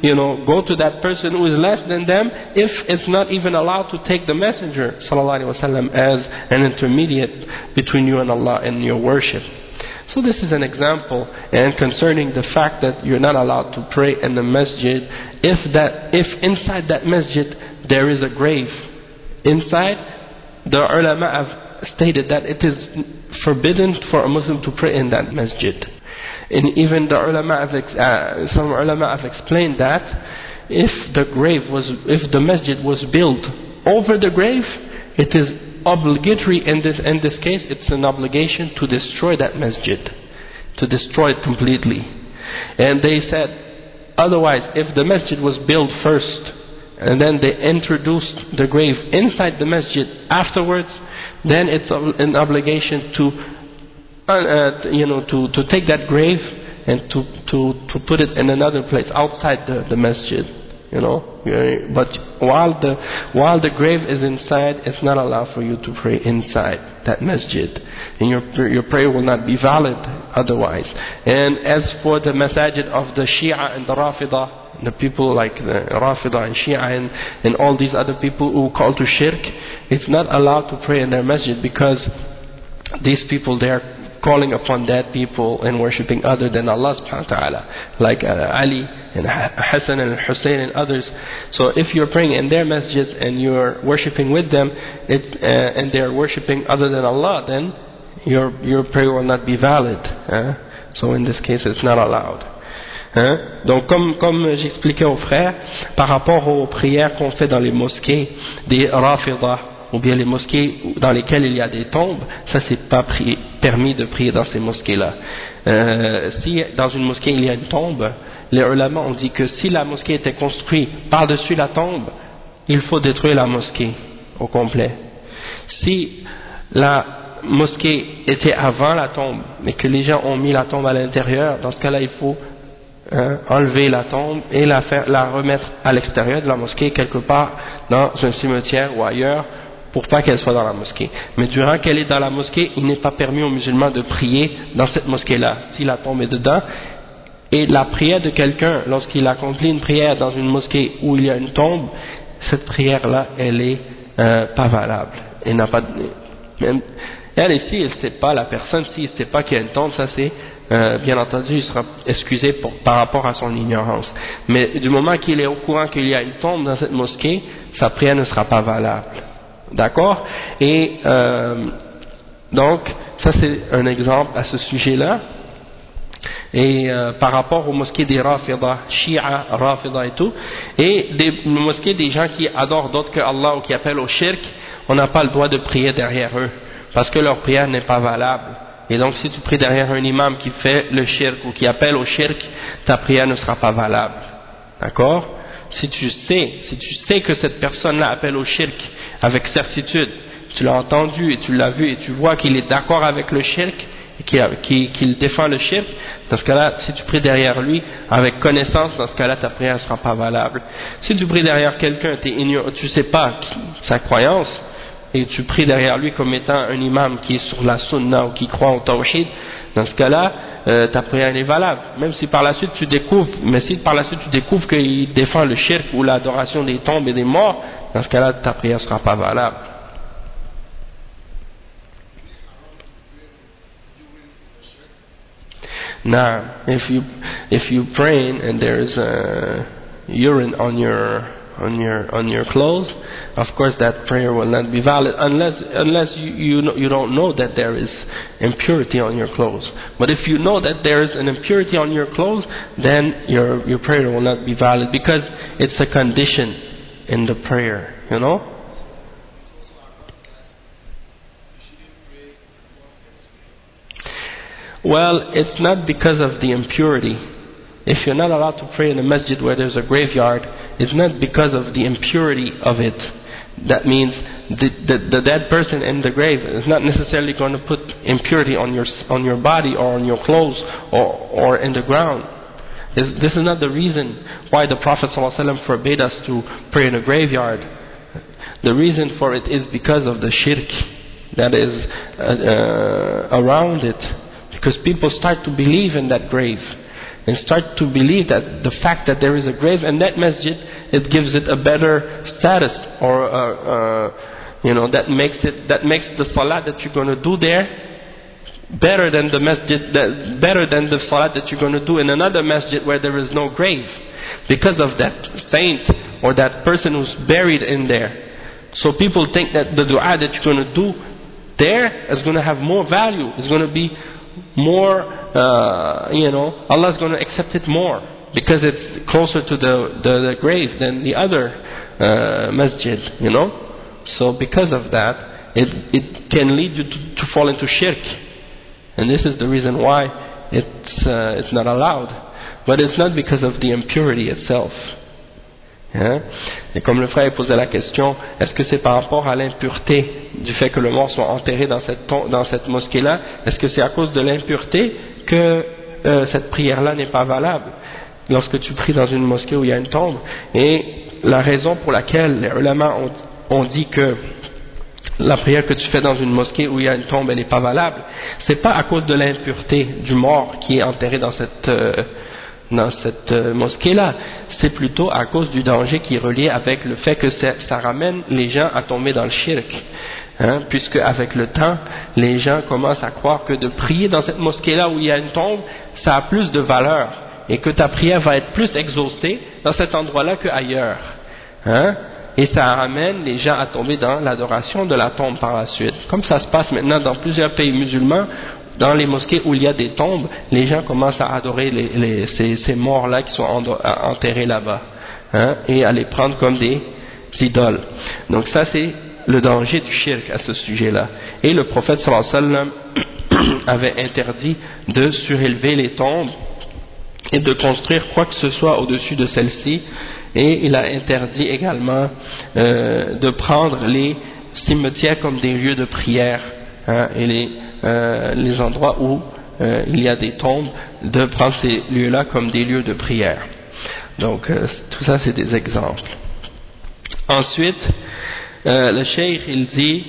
you know, go to that person who is less than them if it's not even allowed to take the Messenger sallallahu alaihi wasallam as an intermediate between you and Allah and your worship. So this is an example, and concerning the fact that you're not allowed to pray in the masjid if that if inside that masjid there is a grave. Inside, the ulama have stated that it is forbidden for a Muslim to pray in that masjid. And even the ulama have, uh, some ulama have explained that if the grave was, if the masjid was built over the grave, it is obligatory in this in this case. It's an obligation to destroy that masjid, to destroy it completely. And they said, otherwise, if the masjid was built first and then they introduced the grave inside the masjid afterwards, then it's an obligation to, uh, you know, to, to take that grave and to, to, to put it in another place outside the, the masjid, you know. But while the while the grave is inside, it's not allowed for you to pray inside that masjid, and your your prayer will not be valid otherwise. And as for the masajid of the Shia and the Rafidah, the people like the Rafidah and Shia and, and all these other people who call to shirk, it's not allowed to pray in their masjid because these people, they are calling upon dead people and worshipping other than Allah subhanahu wa ta'ala, like uh, Ali and Hassan and Hussein and others. So if you're praying in their masjids and you're worshipping with them, it, uh, and they're worshipping other than Allah, then your, your prayer will not be valid. Hein? So in this case, it's not allowed. Hein? Donc comme, comme j'expliquais aux frères, par rapport aux prières qu'on fait dans les mosquées des Rafidah, ou bien les mosquées dans lesquelles il y a des tombes, ça c'est pas pri- permis de prier dans ces mosquées-là. Euh, si dans une mosquée il y a une tombe, les ulama ont dit que si la mosquée était construite par-dessus la tombe, il faut détruire la mosquée au complet. Si la mosquée était avant la tombe, mais que les gens ont mis la tombe à l'intérieur, dans ce cas-là il faut hein, enlever la tombe et la, faire, la remettre à l'extérieur de la mosquée, quelque part dans un cimetière ou ailleurs, pour pas qu'elle soit dans la mosquée. Mais durant qu'elle est dans la mosquée, il n'est pas permis aux musulmans de prier dans cette mosquée-là, si la tombe est dedans. Et la prière de quelqu'un, lorsqu'il accomplit une prière dans une mosquée où il y a une tombe, cette prière-là, elle est euh, pas valable. Elle n'a pas. Même, elle ici, elle ne sait pas, la personne, s'il ne sait pas qu'il y a une tombe, ça c'est euh, bien entendu, il sera excusé pour, par rapport à son ignorance. Mais du moment qu'il est au courant qu'il y a une tombe dans cette mosquée, sa prière ne sera pas valable. D'accord? Et euh, donc, ça c'est un exemple à ce sujet-là. Et euh, par rapport aux mosquées des Rafidah, Shia, Rafidah et tout, et des mosquées des gens qui adorent d'autres que Allah ou qui appellent au shirk, on n'a pas le droit de prier derrière eux, parce que leur prière n'est pas valable. Et donc si tu pries derrière un imam qui fait le shirk ou qui appelle au shirk, ta prière ne sera pas valable. D'accord? Si tu sais, si tu sais que cette personne-là appelle au shirk avec certitude, tu l'as entendu et tu l'as vu et tu vois qu'il est d'accord avec le shirk et qu'il, qu'il, qu'il défend le shirk, dans ce cas-là, si tu pries derrière lui avec connaissance, dans ce cas-là, ta prière ne sera pas valable. Si tu pries derrière quelqu'un, tu ne sais pas qui, sa croyance, et tu pries derrière lui comme étant un imam qui est sur la sunna ou qui croit au tawhid, dans ce cas-là, euh, ta prière est valable. Même si par la suite tu découvres, mais si par la suite tu découvres qu'il défend le shirk ou l'adoration des tombes et des morts, dans ce cas-là, ta prière ne sera pas valable. Now, if you if you praying and there is a urine on your on your on your clothes, of course that prayer will not be valid unless unless you you, know, you don't know that there is impurity on your clothes. But if you know that there is an impurity on your clothes, then your your prayer will not be valid because it's a condition in the prayer, you know. Well, it's not because of the impurity. If you're not allowed to pray in a masjid where there's a graveyard, it's not because of the impurity of it. That means the, the, the dead person in the grave is not necessarily going to put impurity on your on your body or on your clothes or, or in the ground. This, this is not the reason why the Prophet ﷺ forbade us to pray in a graveyard. The reason for it is because of the shirk that is uh, uh, around it. Because people start to believe in that grave. and start to believe that the fact that there is a grave in that masjid, it gives it a better status, or uh, uh, you know, that makes it that makes the salat that you're going to do there better than the masjid, that, better than the salat that you're going to do in another masjid where there is no grave, because of that saint or that person who's buried in there. So people think that the dua that you're going to do there is going to have more value, is going to be more, uh, you know, Allah is going to accept it more because it's closer to the, the, the grave than the other uh, masjid, you know. So because of that, it, it can lead you to, to fall into shirk. And this is the reason why it's, uh, it's not allowed. But it's not because of the impurity itself. Hein? Et comme le frère posait la question, est-ce que c'est par rapport à l'impureté du fait que le mort soit enterré dans cette, dans cette mosquée-là? Est-ce que c'est à cause de l'impureté que euh, cette prière-là n'est pas valable lorsque tu pries dans une mosquée où il y a une tombe? Et la raison pour laquelle les ulama ont, ont dit que la prière que tu fais dans une mosquée où il y a une tombe, elle n'est pas valable, c'est pas à cause de l'impureté du mort qui est enterré dans cette euh, dans cette euh, mosquée-là, c'est plutôt à cause du danger qui est relié avec le fait que ça, ça ramène les gens à tomber dans le shirk, hein, puisque avec le temps, les gens commencent à croire que de prier dans cette mosquée-là où il y a une tombe, ça a plus de valeur, et que ta prière va être plus exaucée dans cet endroit-là qu'ailleurs, hein, et ça ramène les gens à tomber dans l'adoration de la tombe par la suite. Comme ça se passe maintenant dans plusieurs pays musulmans, dans les mosquées où il y a des tombes, les gens commencent à adorer les, les, ces, ces morts-là qui sont enterrés là-bas, hein, et à les prendre comme des idoles. Donc ça c'est le danger du shirk à ce sujet-là. Et le prophète sallallahu alayhi wa sallam avait interdit de surélever les tombes et de construire quoi que ce soit au-dessus de celles-ci, et il a interdit également euh, de prendre les cimetières comme des lieux de prière, hein, et les Euh, les endroits où euh, il y a des tombes, de prendre ces lieux-là comme des lieux de prière. Donc euh, tout ça c'est des exemples. Ensuite, euh, le cheikh il dit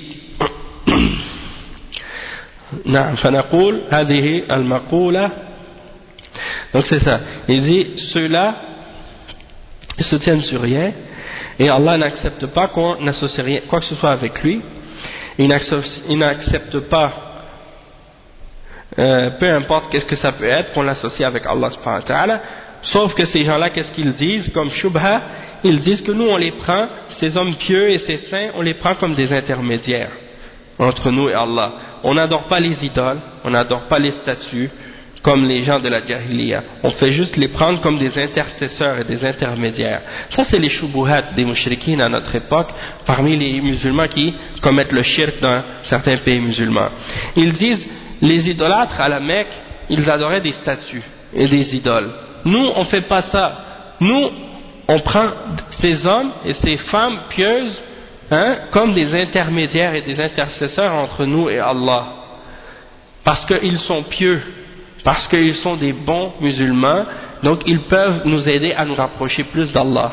نعم فنقول هذه المقولة. Donc c'est ça, il dit ceux-là ils se tiennent sur rien et Allah n'accepte pas qu'on associe rien, quoi que ce soit avec lui. Il n'accepte pas Euh, peu importe qu'est-ce que ça peut être, qu'on l'associe avec Allah subhanahu wa ta'ala, sauf que ces gens-là, qu'est-ce qu'ils disent comme shubha? Ils disent que nous on les prend, ces hommes pieux et ces saints, on les prend comme des intermédiaires entre nous et Allah. On n'adore pas les idoles, on n'adore pas les statues comme les gens de la Jahiliya, on fait juste les prendre comme des intercesseurs et des intermédiaires. Ça c'est les shubuhat des mushrikines à notre époque, parmi les musulmans qui commettent le shirk dans certains pays musulmans. Ils disent les idolâtres à la Mecque, ils adoraient des statues et des idoles. Nous, on ne fait pas ça. Nous, on prend ces hommes et ces femmes pieuses, hein, comme des intermédiaires et des intercesseurs entre nous et Allah. Parce qu'ils sont pieux, parce qu'ils sont des bons musulmans, donc ils peuvent nous aider à nous rapprocher plus d'Allah.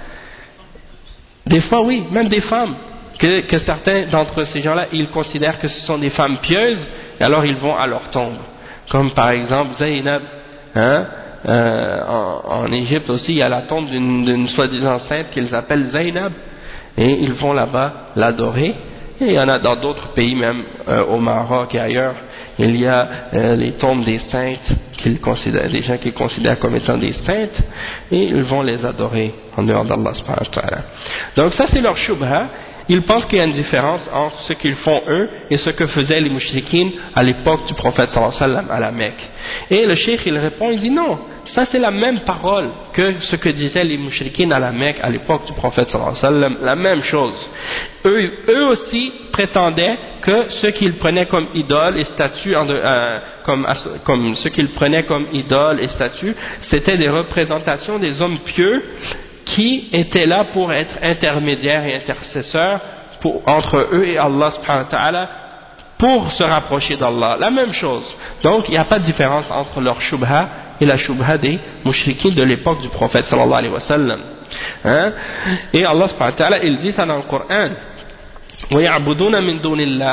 Des fois, oui, même des femmes, que, que certains d'entre ces gens-là, ils considèrent que ce sont des femmes pieuses, et alors ils vont à leur tombe. Comme par exemple Zaynab, hein, euh, en, en Égypte aussi, il y a la tombe d'une, d'une soi-disant sainte qu'ils appellent Zaynab, et ils vont là-bas l'adorer. Et il y en a dans d'autres pays, même euh, au Maroc et ailleurs, il y a euh, les tombes des saintes, qu'ils considèrent, des gens qu'ils considèrent comme étant des saintes, et ils vont les adorer en dehors d'Allah subhanahu wa ta'ala. Donc ça c'est leur shubha. Ils pensent qu'il y a une différence entre ce qu'ils font eux et ce que faisaient les mouchriquines à l'époque du prophète sallallahu alayhi wa sallam à la Mecque. Et le cheikh il répond, il dit non, ça c'est la même parole que ce que disaient les mouchriquines à la Mecque à l'époque du prophète sallallahu alayhi wa sallam, la même chose. Eux, eux aussi prétendaient que ce qu'ils prenaient comme idoles et statues, euh, comme, comme ce qu'ils prenaient comme idoles et statues, c'était des représentations des hommes pieux qui étaient là pour être intermédiaires et intercesseurs pour, entre eux et Allah subhanahu wa ta'ala pour se rapprocher d'Allah. La même chose. Donc il n'y a pas de différence entre leur shubha et la shubha des mouchriquins de l'époque du prophète sallallahu alayhi wa sallam. Hein? Et Allah subhanahu wa ta'ala il dit ça dans le Coran. وَيَعْبُدُونَ مِن دُونِ اللَّهِ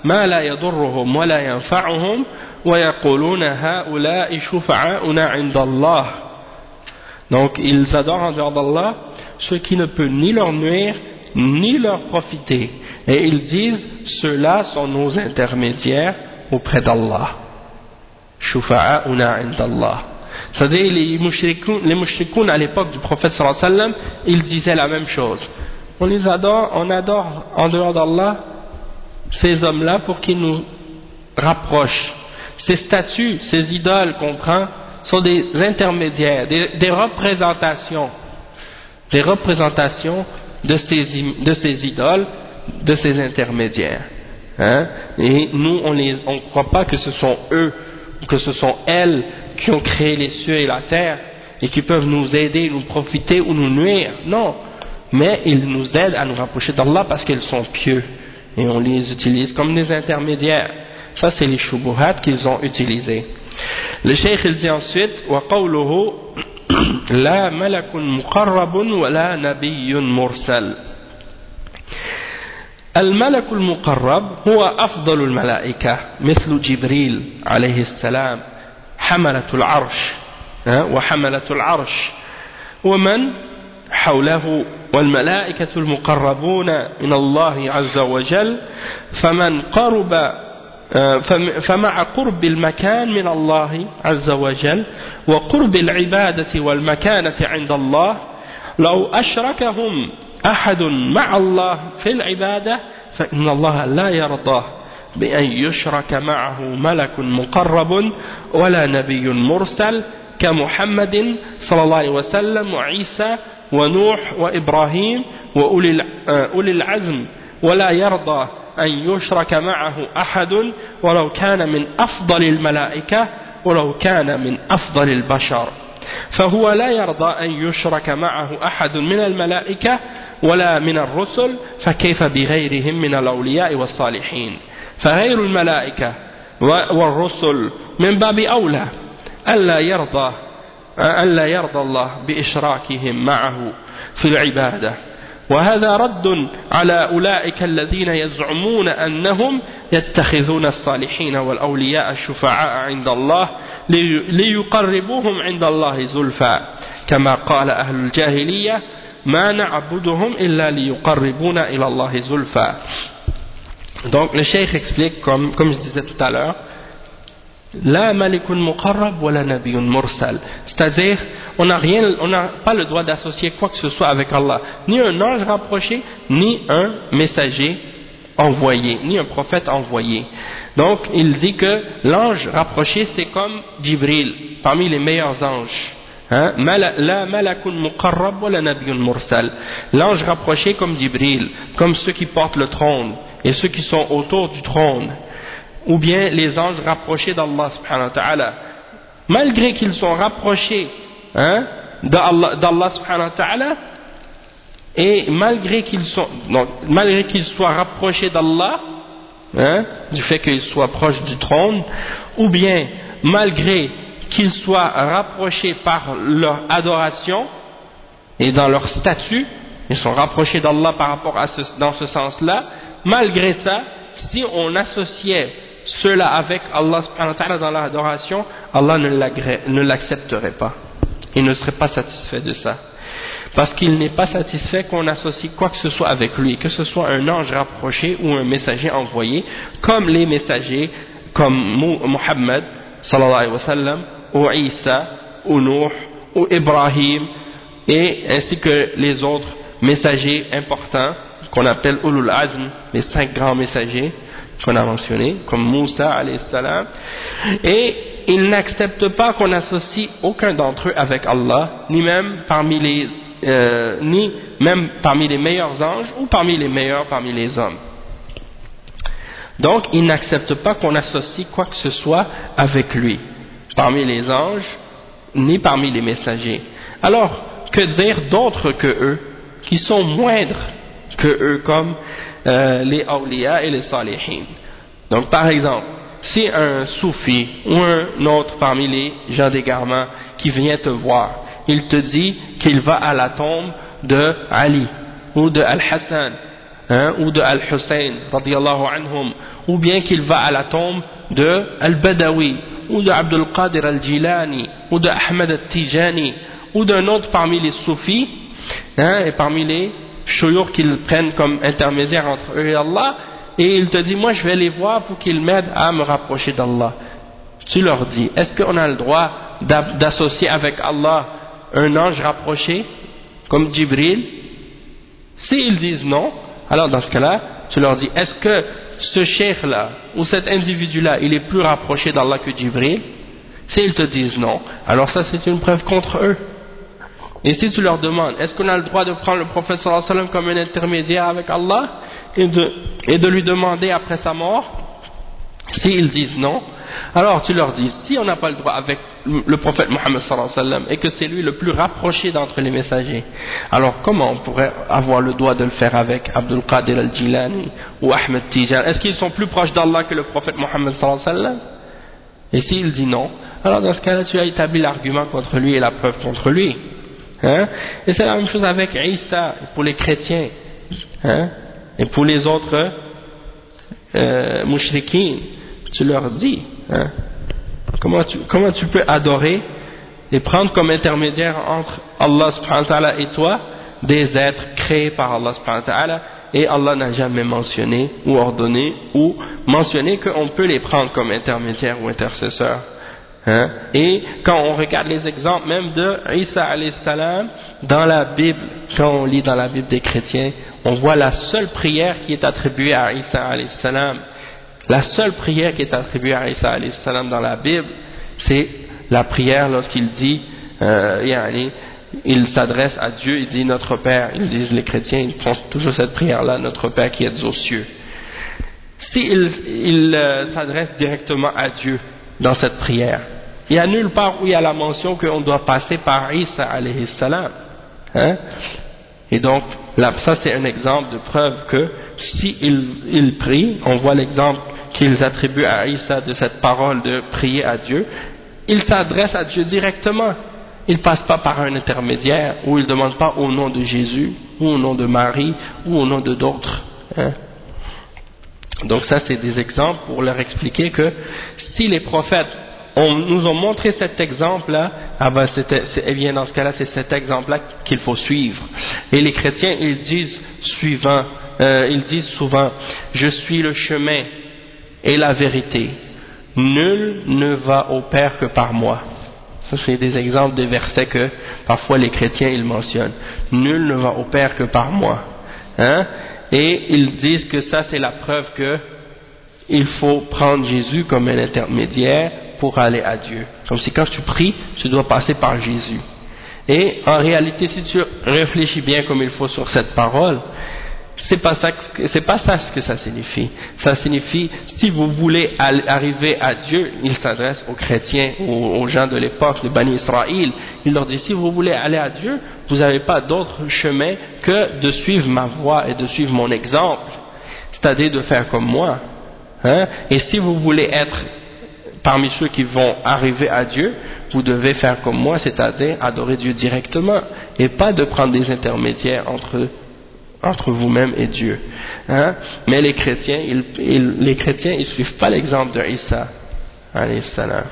ما لا يضرهم ولا ينفعهم ويقولون هؤلاء شفعاؤنا عند الله. Donc ils adorent en dehors d'Allah ce qui ne peut ni leur nuire ni leur profiter, et ils disent ceux-là sont nos intermédiaires auprès d'Allah. Shufa'auna indallah. C'est-à-dire les mushrikoun, les mushrikoun à l'époque du prophète sallallahu alayhi wa sallam, ils disaient la même chose. On les adore, on adore en dehors d'Allah ces hommes-là pour qu'ils nous rapprochent. Ces statues, ces idoles qu'on prend sont des intermédiaires, des, des représentations, des représentations de ces, de ces idoles, de ces intermédiaires. Hein? Et nous, on ne on croit pas que ce sont eux, que ce sont elles qui ont créé les cieux et la terre et qui peuvent nous aider, nous profiter ou nous nuire. Non, mais ils nous aident à nous rapprocher d'Allah parce qu'ils sont pieux et on les utilise comme des intermédiaires. Ça, c'est les shubuhat qu'ils ont utilisés. Le cheikh il dit ensuite وقوله لا ملك مقرب ولا نبي مرسل. الملك المقرب هو أفضل الملائكة مثل جبريل عليه السلام حملة العرش وحملة العرش ومن حوله والملائكة المقربون من الله عز وجل فمن قرب فمع قرب المكان من الله عز وجل وقرب العبادة والمكانة عند الله لو أشركهم أحد مع الله في العبادة فإن الله لا يرضى بأن يشرك معه ملك مقرب ولا نبي مرسل كمحمد صلى الله عليه وسلم وعيسى ونوح وإبراهيم وأولي العزم ولا يرضى أن يشرك معه أحد ولو كان من أفضل الملائكة ولو كان من أفضل البشر فهو لا يرضى أن يشرك معه أحد من الملائكة ولا من الرسل فكيف بغيرهم من الأولياء والصالحين فغير الملائكة والرسل من باب أولى ألا يرضى ألا يرضى الله بإشراكهم معه في العبادة وهذا رد على أولئك الذين يزعمون أنهم يتخذون الصالحين والأولياء الشفعاء عند الله ليقربوهم عند الله زلفى كما قال أهل الجاهلية ما نعبدهم إلا ليقربونا إلى الله زلفى. Donc le cheikh explique comme, comme je disais tout à l'heure La malikun muqarrab wa la nabiyyun mursal, c'est-à-dire on n'a rien, on n'a pas le droit d'associer quoi que ce soit avec Allah, ni un ange rapproché, ni un messager envoyé, ni un prophète envoyé. Donc il dit que l'ange rapproché c'est comme Jibril, parmi les meilleurs anges. Hein? La malakun muqarrab wa la nabiyyun mursal, l'ange rapproché comme Jibril, comme ceux qui portent le trône et ceux qui sont autour du trône, ou bien les anges rapprochés d'Allah subhanahu wa ta'ala, malgré qu'ils sont rapprochés hein, d'Allah, d'Allah subhanahu wa ta'ala, et malgré qu'ils sont, donc, malgré qu'ils soient rapprochés d'Allah, hein, du fait qu'ils soient proches du trône, ou bien malgré qu'ils soient rapprochés par leur adoration et dans leur statut, ils sont rapprochés d'Allah par rapport à ce, dans ce sens-là, malgré ça, si on associait cela avec Allah subhanahu wa ta'ala dans l'adoration, Allah ne l'accepterait pas. Il ne serait pas satisfait de ça. Parce qu'il n'est pas satisfait qu'on associe quoi que ce soit avec lui, que ce soit un ange rapproché ou un messager envoyé, comme les messagers, comme Muhammad sallallahu alayhi wa sallam, ou Isa, ou Nuh, ou Ibrahim, et ainsi que les autres messagers importants qu'on appelle Ulul Azm, les cinq grands messagers qu'on a mentionnés, comme Moussa alayhi salam, et ils n'acceptent pas qu'on associe aucun d'entre eux avec Allah, ni même parmi les euh, ni même parmi les meilleurs anges ou parmi les meilleurs parmi les hommes. Donc ils n'acceptent pas qu'on associe quoi que ce soit avec lui, parmi les anges, ni parmi les messagers. Alors, que dire d'autres que eux, qui sont moindres que eux, comme euh, les awliya et les salihin. Donc par exemple, si un soufi ou un autre parmi les gens d'égarement qui vient te voir, il te dit qu'il va à la tombe de Ali ou de Al-Hassan hein, ou de Al-Hussein radiyallahu anhum, ou bien qu'il va à la tombe de Al-Badawi, ou de Abdul Qadir Al-Jilani, ou de Ahmed Al-Tijani, ou d'un autre parmi les soufis, hein, et parmi les chouyours qu'ils prennent comme intermédiaire entre eux et Allah, et il te dit, moi je vais les voir pour qu'ils m'aident à me rapprocher d'Allah. Tu leur dis, est-ce qu'on a le droit d'associer avec Allah un ange rapproché, comme Jibril? S'ils disent non, alors dans ce cas-là, tu leur dis, est-ce que ce cheikh-là, ou cet individu-là, il est plus rapproché d'Allah que Jibril? S'ils te disent non, alors ça c'est une preuve contre eux. Et si tu leur demandes, est-ce qu'on a le droit de prendre le prophète sallallahu alayhi wa sallam comme un intermédiaire avec Allah et de, et de lui demander après sa mort? S'ils disent non, alors tu leur dis, si on n'a pas le droit avec le prophète Mohammed sallallahu alayhi wa sallam et que c'est lui le plus rapproché d'entre les messagers, alors comment on pourrait avoir le droit de le faire avec Abdul Qadir al-Jilani ou Ahmed Tijani? Est-ce qu'ils sont plus proches d'Allah que le prophète Mohammed sallallahu alayhi wa sallam? Et s'il dit non, alors dans ce cas-là tu as établi l'argument contre lui et la preuve contre lui. Hein? Et c'est la même chose avec Isa pour les chrétiens, hein? Et pour les autres euh, mouchriquins. Tu leur dis, hein? comment, tu, comment tu peux adorer et prendre comme intermédiaire entre Allah subhanahu wa ta'ala et toi des êtres créés par Allah subhanahu wa ta'ala, et Allah n'a jamais mentionné ou ordonné ou mentionné qu'on peut les prendre comme intermédiaires ou intercesseurs. Hein? Et quand on regarde les exemples même de Isa alayhi salam dans la Bible, quand on lit dans la Bible des chrétiens, on voit la seule prière qui est attribuée à Isa alayhi salam. La seule prière qui est attribuée à Isa alayhi salam dans la Bible, c'est la prière lorsqu'il dit, euh, yani, il s'adresse à Dieu, il dit notre Père. Ils disent les chrétiens, ils font toujours cette prière-là, notre Père qui est aux cieux. S'il il, euh, s'adresse directement à Dieu dans cette prière, il n'y a nulle part où il y a la mention qu'on doit passer par Isa alayhi salam. Hein? Et donc, là, ça c'est un exemple de preuve que si il, il prie, on voit l'exemple qu'ils attribuent à Isa de cette parole de prier à Dieu, il s'adresse à Dieu directement. Il ne passe pas par un intermédiaire, ou il ne demande pas au nom de Jésus, ou au nom de Marie, ou au nom de d'autres. Hein? Donc ça c'est des exemples pour leur expliquer que si les prophètes on, nous ont montré cet exemple-là, ah ben c'était, c'est, eh bien dans ce cas-là c'est cet exemple-là qu'il faut suivre. Et les chrétiens ils disent suivant, euh, ils disent souvent, je suis le chemin et la vérité. Nul ne va au Père que par moi. Ça c'est des exemples des versets que parfois les chrétiens ils mentionnent. Nul ne va au Père que par moi. Hein? Et ils disent que ça c'est la preuve que il faut prendre Jésus comme un intermédiaire pour aller à Dieu. Comme si quand tu pries, tu dois passer par Jésus. Et en réalité, si tu réfléchis bien comme il faut sur cette parole, c'est pas ça, c'est pas ça ce que ça signifie. Ça signifie, si vous voulez arriver à Dieu, il s'adresse aux chrétiens, aux, aux gens de l'époque, les Bani Israël, il leur dit, si vous voulez aller à Dieu, vous n'avez pas d'autre chemin que de suivre ma voie et de suivre mon exemple, c'est-à-dire de faire comme moi. Hein? Et si vous voulez être parmi ceux qui vont arriver à Dieu, vous devez faire comme moi, c'est-à-dire adorer Dieu directement, et pas de prendre des intermédiaires entre entre vous-même et Dieu. Hein? Mais les chrétiens, ils, ils, les chrétiens, ils suivent pas l'exemple de Isa, alayhi salam.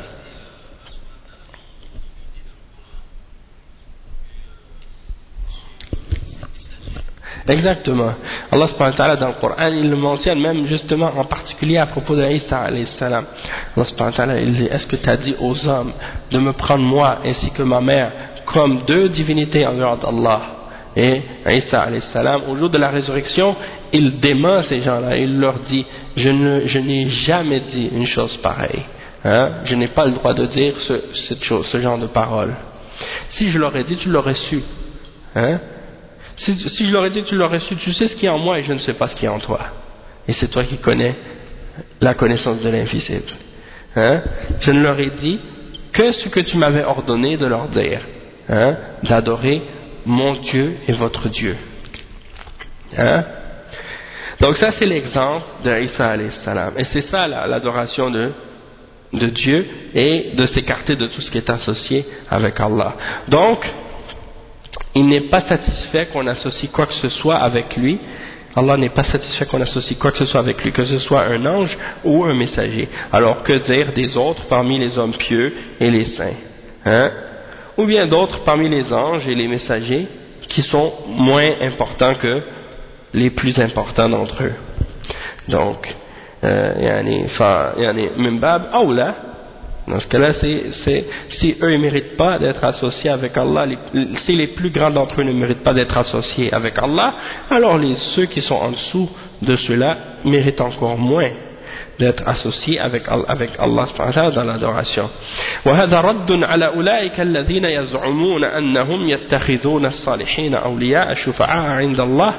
Exactement. Allah subhanahu wa ta'ala dans le Coran, il le mentionne même justement en particulier à propos de Isa alayhi salam. Allah subhanahu wa ta'ala, il dit, est-ce que tu as dit aux hommes de me prendre moi ainsi que ma mère comme deux divinités en dehors d'Allah? Et Isa alayhi salam, au jour de la résurrection, il dément ces gens-là, il leur dit, je ne, je n'ai jamais dit une chose pareille. Hein? Je n'ai pas le droit de dire ce, cette chose, ce genre de parole. Si je l'aurais dit, tu l'aurais su. Hein? Si, si je leur ai dit, tu l'aurais su, tu sais ce qui est en moi et je ne sais pas ce qui est en toi. Et c'est toi qui connais la connaissance de l'invisible. Hein? Je ne leur ai dit que ce que tu m'avais ordonné de leur dire. Hein? D'adorer mon Dieu et votre Dieu. Hein? Donc ça c'est l'exemple d'Isa alayhi salam. Et c'est ça l'adoration de, de Dieu et de s'écarter de tout ce qui est associé avec Allah. Donc, il n'est pas satisfait qu'on associe quoi que ce soit avec lui. Allah n'est pas satisfait qu'on associe quoi que ce soit avec lui, que ce soit un ange ou un messager. Alors que dire des autres parmi les hommes pieux et les saints, hein? Ou bien d'autres parmi les anges et les messagers qui sont moins importants que les plus importants d'entre eux. Donc, euh, yani, fa, yani, min bab awla, dans ce cas-là, c'est, c'est, si eux ne méritent pas d'être associés avec Allah, les, si les plus grands d'entre eux ne méritent pas d'être associés avec Allah, alors les, ceux qui sont en dessous de ceux-là méritent encore moins d'être associés avec, avec Allah subhanahu wa ta'ala dans l'adoration. وهذا رد على أولئك الذين يزعمون أنهم يتخذون الصالحين أولياء شفعاء عند الله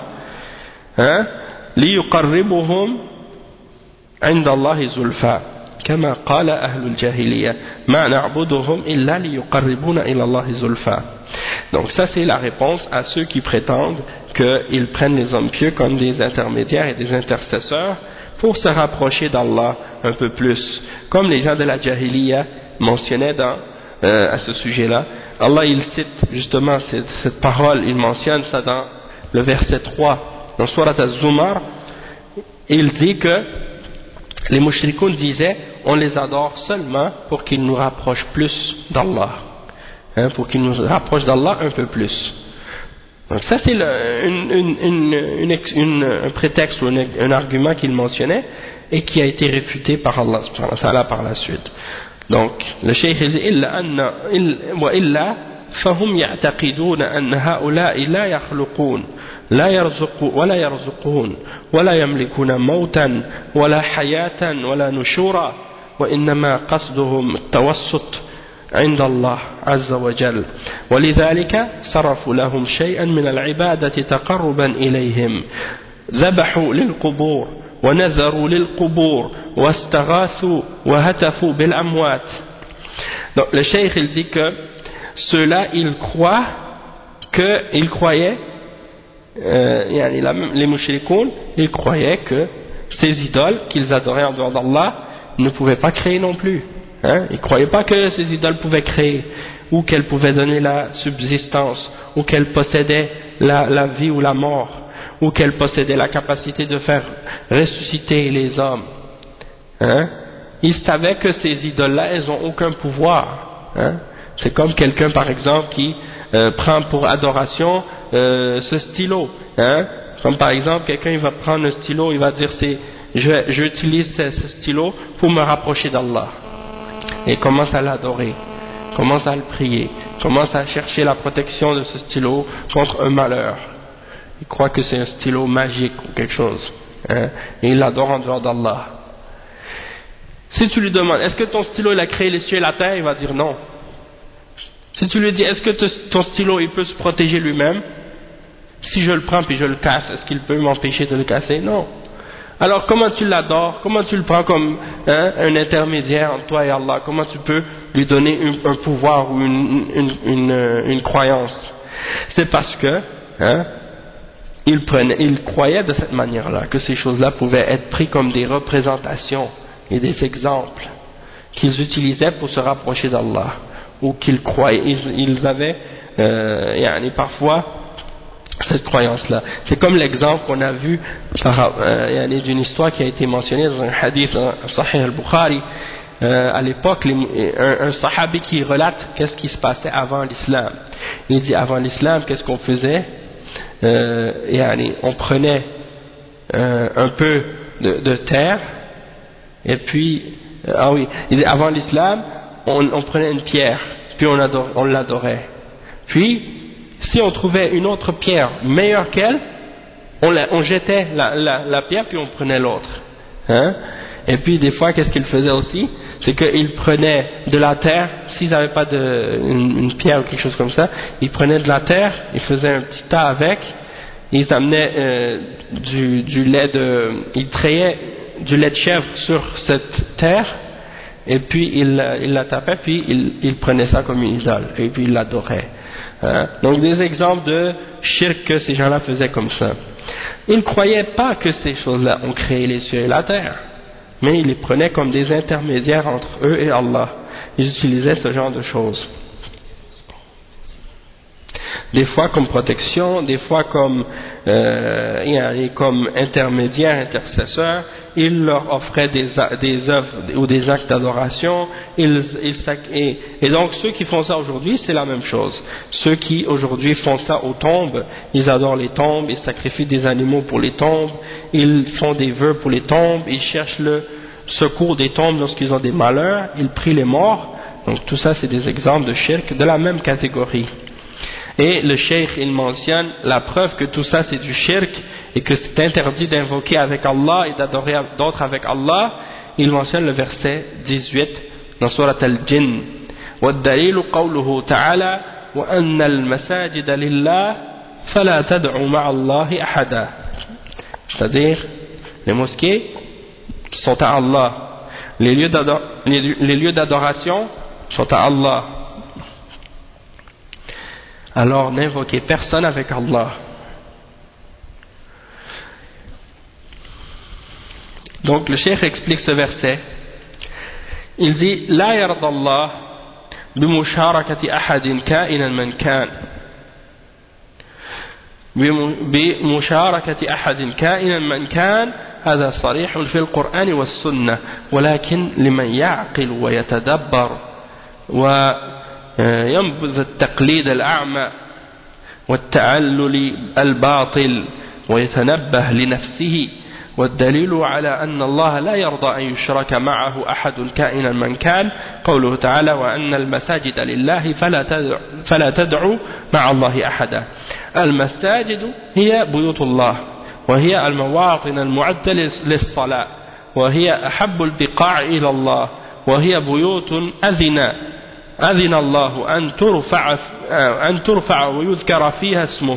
ليقربهم عند الله زلفى كما قال أهل الجاهلية ما نعبدهم إلا ليقربونا إلى الله زلفى. Donc ça c'est la réponse à ceux qui prétendent qu'ils prennent les hommes pieux comme des intermédiaires et des intercesseurs pour se rapprocher d'Allah un peu plus, comme les gens de la Jahiliya mentionnaient dans, euh, à ce sujet-là. Allah il cite justement cette, cette parole, il mentionne ça dans le verset trois, dans Surat Az-Zumar. Il dit que les mushrikoun disaient, on les adore seulement pour qu'ils nous rapprochent plus d'Allah, hein, pour qu'ils nous rapprochent d'Allah un peu plus. Donc ça c'est le, une, une, une, une, une, un prétexte ou un, un argument qu'il mentionnait et qui a été réfuté par Allah subhanahu wa ta'ala par la suite. Donc le cheikh il dit illa anna wa illa fahum ya'taqiduna anna ha'ula'i la yakhluqun la yarzuqu wa la yarzuqun wa la yamlikuna mawtan wa la hayatan wa la nushura wa innama qasduhum at-tawassut عند الله عز وجل ولذلك صرفوا لهم شيئا من العبادة تقربا إليهم ذبحوا للقبور ونذروا للقبور واستغاثوا وهتفوا بالأموات. Donc le cheikh il dit que ceux-là ils croient que ils croyaient euh, les mushrikoun ils croyaient que ces idoles qu'ils adoraient en dehors d'Allah ne pouvaient pas créer non plus. Hein? Ils ne croyaient pas que ces idoles pouvaient créer, ou qu'elles pouvaient donner la subsistance, ou qu'elles possédaient la, la vie ou la mort, ou qu'elles possédaient la capacité de faire ressusciter les hommes. Hein? Ils savaient que ces idoles-là, elles n'ont aucun pouvoir. Hein? C'est comme quelqu'un, par exemple, qui euh, prend pour adoration euh, ce stylo. Hein? Comme par exemple, quelqu'un il va prendre un stylo, il va dire c'est, je, j'utilise ce, ce stylo pour me rapprocher d'Allah. Et commence à l'adorer, commence à le prier, commence à chercher la protection de ce stylo contre un malheur. Il croit que c'est un stylo magique ou quelque chose, hein, et il l'adore en dehors d'Allah. Si tu lui demandes, est-ce que ton stylo il a créé les cieux et la terre, il va dire non. Si tu lui dis, est-ce que ton stylo il peut se protéger lui-même, si je le prends puis je le casse, est-ce qu'il peut m'empêcher de le casser? Non. Alors comment tu l'adores, comment tu le prends comme hein, un intermédiaire entre toi et Allah, comment tu peux lui donner un, un pouvoir ou une, une, une, une croyance? C'est parce que hein, il, prenait, il croyait de cette manière-là que ces choses-là pouvaient être prises comme des représentations et des exemples qu'ils utilisaient pour se rapprocher d'Allah, ou qu'ils croyaient, ils, ils avaient euh, yani parfois cette croyance-là. C'est comme l'exemple qu'on a vu par, euh, d'une histoire qui a été mentionnée dans un hadith dans Sahih al-Bukhari. Euh, à l'époque, les, un, un sahabi qui relate qu'est-ce qui se passait avant l'islam. Il dit avant l'islam, qu'est-ce qu'on faisait? Euh, yani, on prenait euh, un peu de, de terre, et puis, euh, ah oui, il dit, avant l'islam, on, on prenait une pierre, puis on, adore, on l'adorait. Puis, si on trouvait une autre pierre meilleure qu'elle, on, la, on jetait la, la, la pierre puis on prenait l'autre. Hein? Et puis des fois, qu'est-ce qu'ils faisaient aussi? C'est qu'ils prenaient de la terre, s'ils n'avaient pas de, une, une pierre ou quelque chose comme ça, ils prenaient de la terre, ils faisaient un petit tas avec, ils amenaient euh, du, du lait de, ils trayaient du lait de chèvre sur cette terre, et puis ils, ils la tapaient, puis ils, ils prenaient ça comme une idole, et puis ils l'adoraient. Hein? Donc des exemples de shirk que ces gens-là faisaient comme ça. Ils ne croyaient pas que ces choses-là ont créé les cieux et la terre, mais ils les prenaient comme des intermédiaires entre eux et Allah. Ils utilisaient ce genre de choses. des fois comme protection, des fois comme, euh, comme intermédiaire, intercesseur. Il leur offrait des, des œuvres ou des actes d'adoration. Ils, ils, et, et donc ceux qui font ça aujourd'hui, c'est la même chose. Ceux qui aujourd'hui font ça aux tombes, ils adorent les tombes, ils sacrifient des animaux pour les tombes, ils font des vœux pour les tombes, ils cherchent le secours des tombes lorsqu'ils ont des malheurs, ils prient les morts. Donc tout ça c'est des exemples de shirk de la même catégorie. Et le cheikh il mentionne la preuve que tout ça c'est du shirk et que c'est interdit d'invoquer avec Allah et d'adorer d'autres avec Allah. Il mentionne le verset dix-huit dans Surat Al-Jinn. وَالدَّلِيلُ قَوْلُهُ تَعَالَى وَأَنَّ الْمَسَاجِدَ لِلَّهِ فَلَا تَدْعُوا مَعَ اللَّهِ أَحَدًا. C'est-à-dire les mosquées sont à Allah, les lieux d'ador- les, les lieux d'adoration sont à Allah. Alors n'invoquez personne avec Allah. Donc le cheikh explique ce verset. Il dit لا يرضى الله بمشاركة أحد كائنا من كان بمشاركة أحد كائنا من كان هذا صريح في القرآن والسنة ولكن لمن يعقل ويتدبر وينبذ التقليد الأعمى والتعلل الباطل ويتنبه لنفسه. والدليل على أن الله لا يرضى أن يشرك معه أحد كائنا من كان قوله تعالى وأن المساجد لله فلا تدعوا, فلا تدعوا مع الله أحدا. المساجد هي بيوت الله وهي المواطن المعدة للصلاة وهي أحب البقاع إلى الله وهي بيوت أذن أذن الله أن ترفع أن ترفع ويذكر فيها اسمه.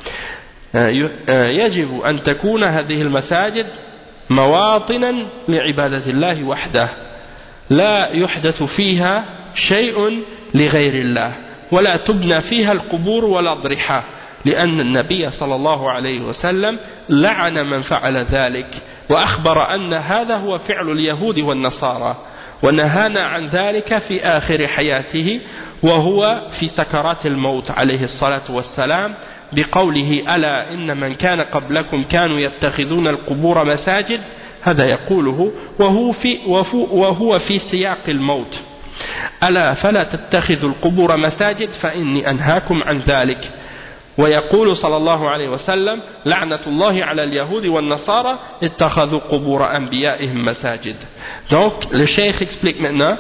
يجب أن تكون هذه المساجد مواطنا لعبادة الله وحده لا يحدث فيها شيء لغير الله ولا تبنى فيها القبور والأضرحة لأن النبي صلى الله عليه وسلم لعن من فعل ذلك وأخبر أن هذا هو فعل اليهود والنصارى ونهانا عن ذلك في آخر حياته وهو في سكرات الموت عليه الصلاة والسلام بقوله ألا إن من كان قبلكم كانوا يتخذون القبور مساجد هذا يقوله وهو في, وهو في سياق الموت ألا فلا تتخذوا القبور مساجد فإني أنهاكم عن ذلك. ويقول صلى الله عليه وسلم لعنة الله على اليهود والنصارى اتخذوا قبور أنبيائهم مساجد. Donc le cheikh explique maintenant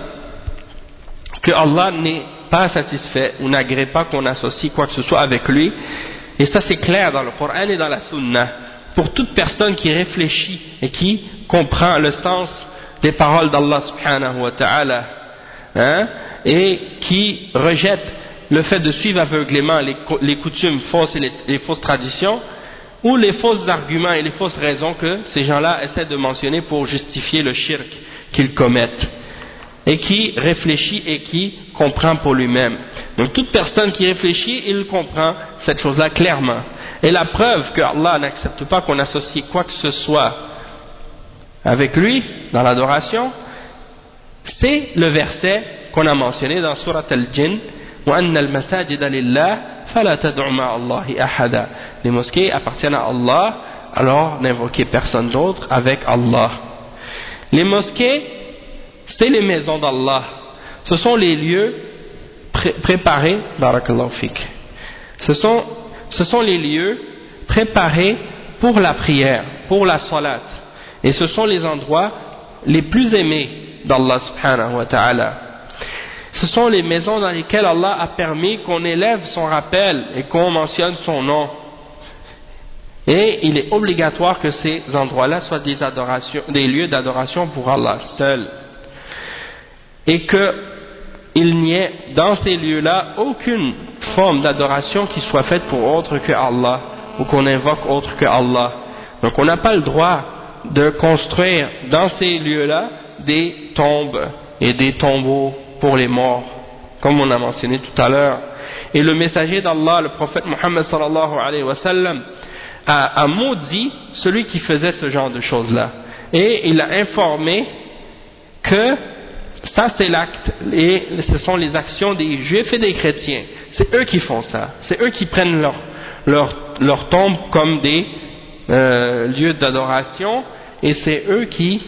que Allah n'est pas satisfait ou n'agrée pas qu'on associe quoi que ce soit avec lui. Et ça c'est clair dans le Coran et dans la Sunna. Pour toute personne qui réfléchit et qui comprend le sens des paroles d'Allah subhanahu wa ta'ala, hein, et qui rejette le fait de suivre aveuglément les, les coutumes fausses et les, les fausses traditions, ou les faux arguments et les fausses raisons que ces gens-là essaient de mentionner pour justifier le shirk qu'ils commettent, et qui réfléchit et qui comprend pour lui-même. Donc toute personne qui réfléchit, il comprend cette chose-là clairement. Et la preuve que Allah n'accepte pas qu'on associe quoi que ce soit avec lui dans l'adoration, c'est le verset qu'on a mentionné dans Surat Al-Jinn وَأَنَّ الْمَسَاجِدَ لِلَّهِ فَلَا تَدْعُوا مَعَ اللَّهِ أَحَدًا. Les mosquées appartiennent à Allah, alors n'invoquez personne d'autre avec Allah. Les mosquées, c'est les maisons d'Allah. Ce sont les lieux pré préparés, barakallahu fik. Ce sont, ce sont les lieux préparés pour la prière, pour la salat. Et ce sont les endroits les plus aimés d'Allah subhanahu wa ta'ala. Ce sont les maisons dans lesquelles Allah a permis qu'on élève son rappel et qu'on mentionne son nom. Et il est obligatoire que ces endroits-là soient des, adorations, des lieux d'adoration pour Allah seul. Et qu'il n'y ait dans ces lieux-là aucune forme d'adoration qui soit faite pour autre que Allah, ou qu'on invoque autre que Allah. Donc on n'a pas le droit de construire dans ces lieux-là des tombes et des tombeaux pour les morts, comme on a mentionné tout à l'heure. Et le messager d'Allah, le prophète Muhammad sallallahu alayhi wa sallam, a, a maudit celui qui faisait ce genre de choses-là. Et il a informé que ça c'est l'acte, et ce sont les actions des juifs et des chrétiens. C'est eux qui font ça. C'est eux qui prennent leur, leur, leur tombe comme des euh, lieux d'adoration, et c'est eux qui...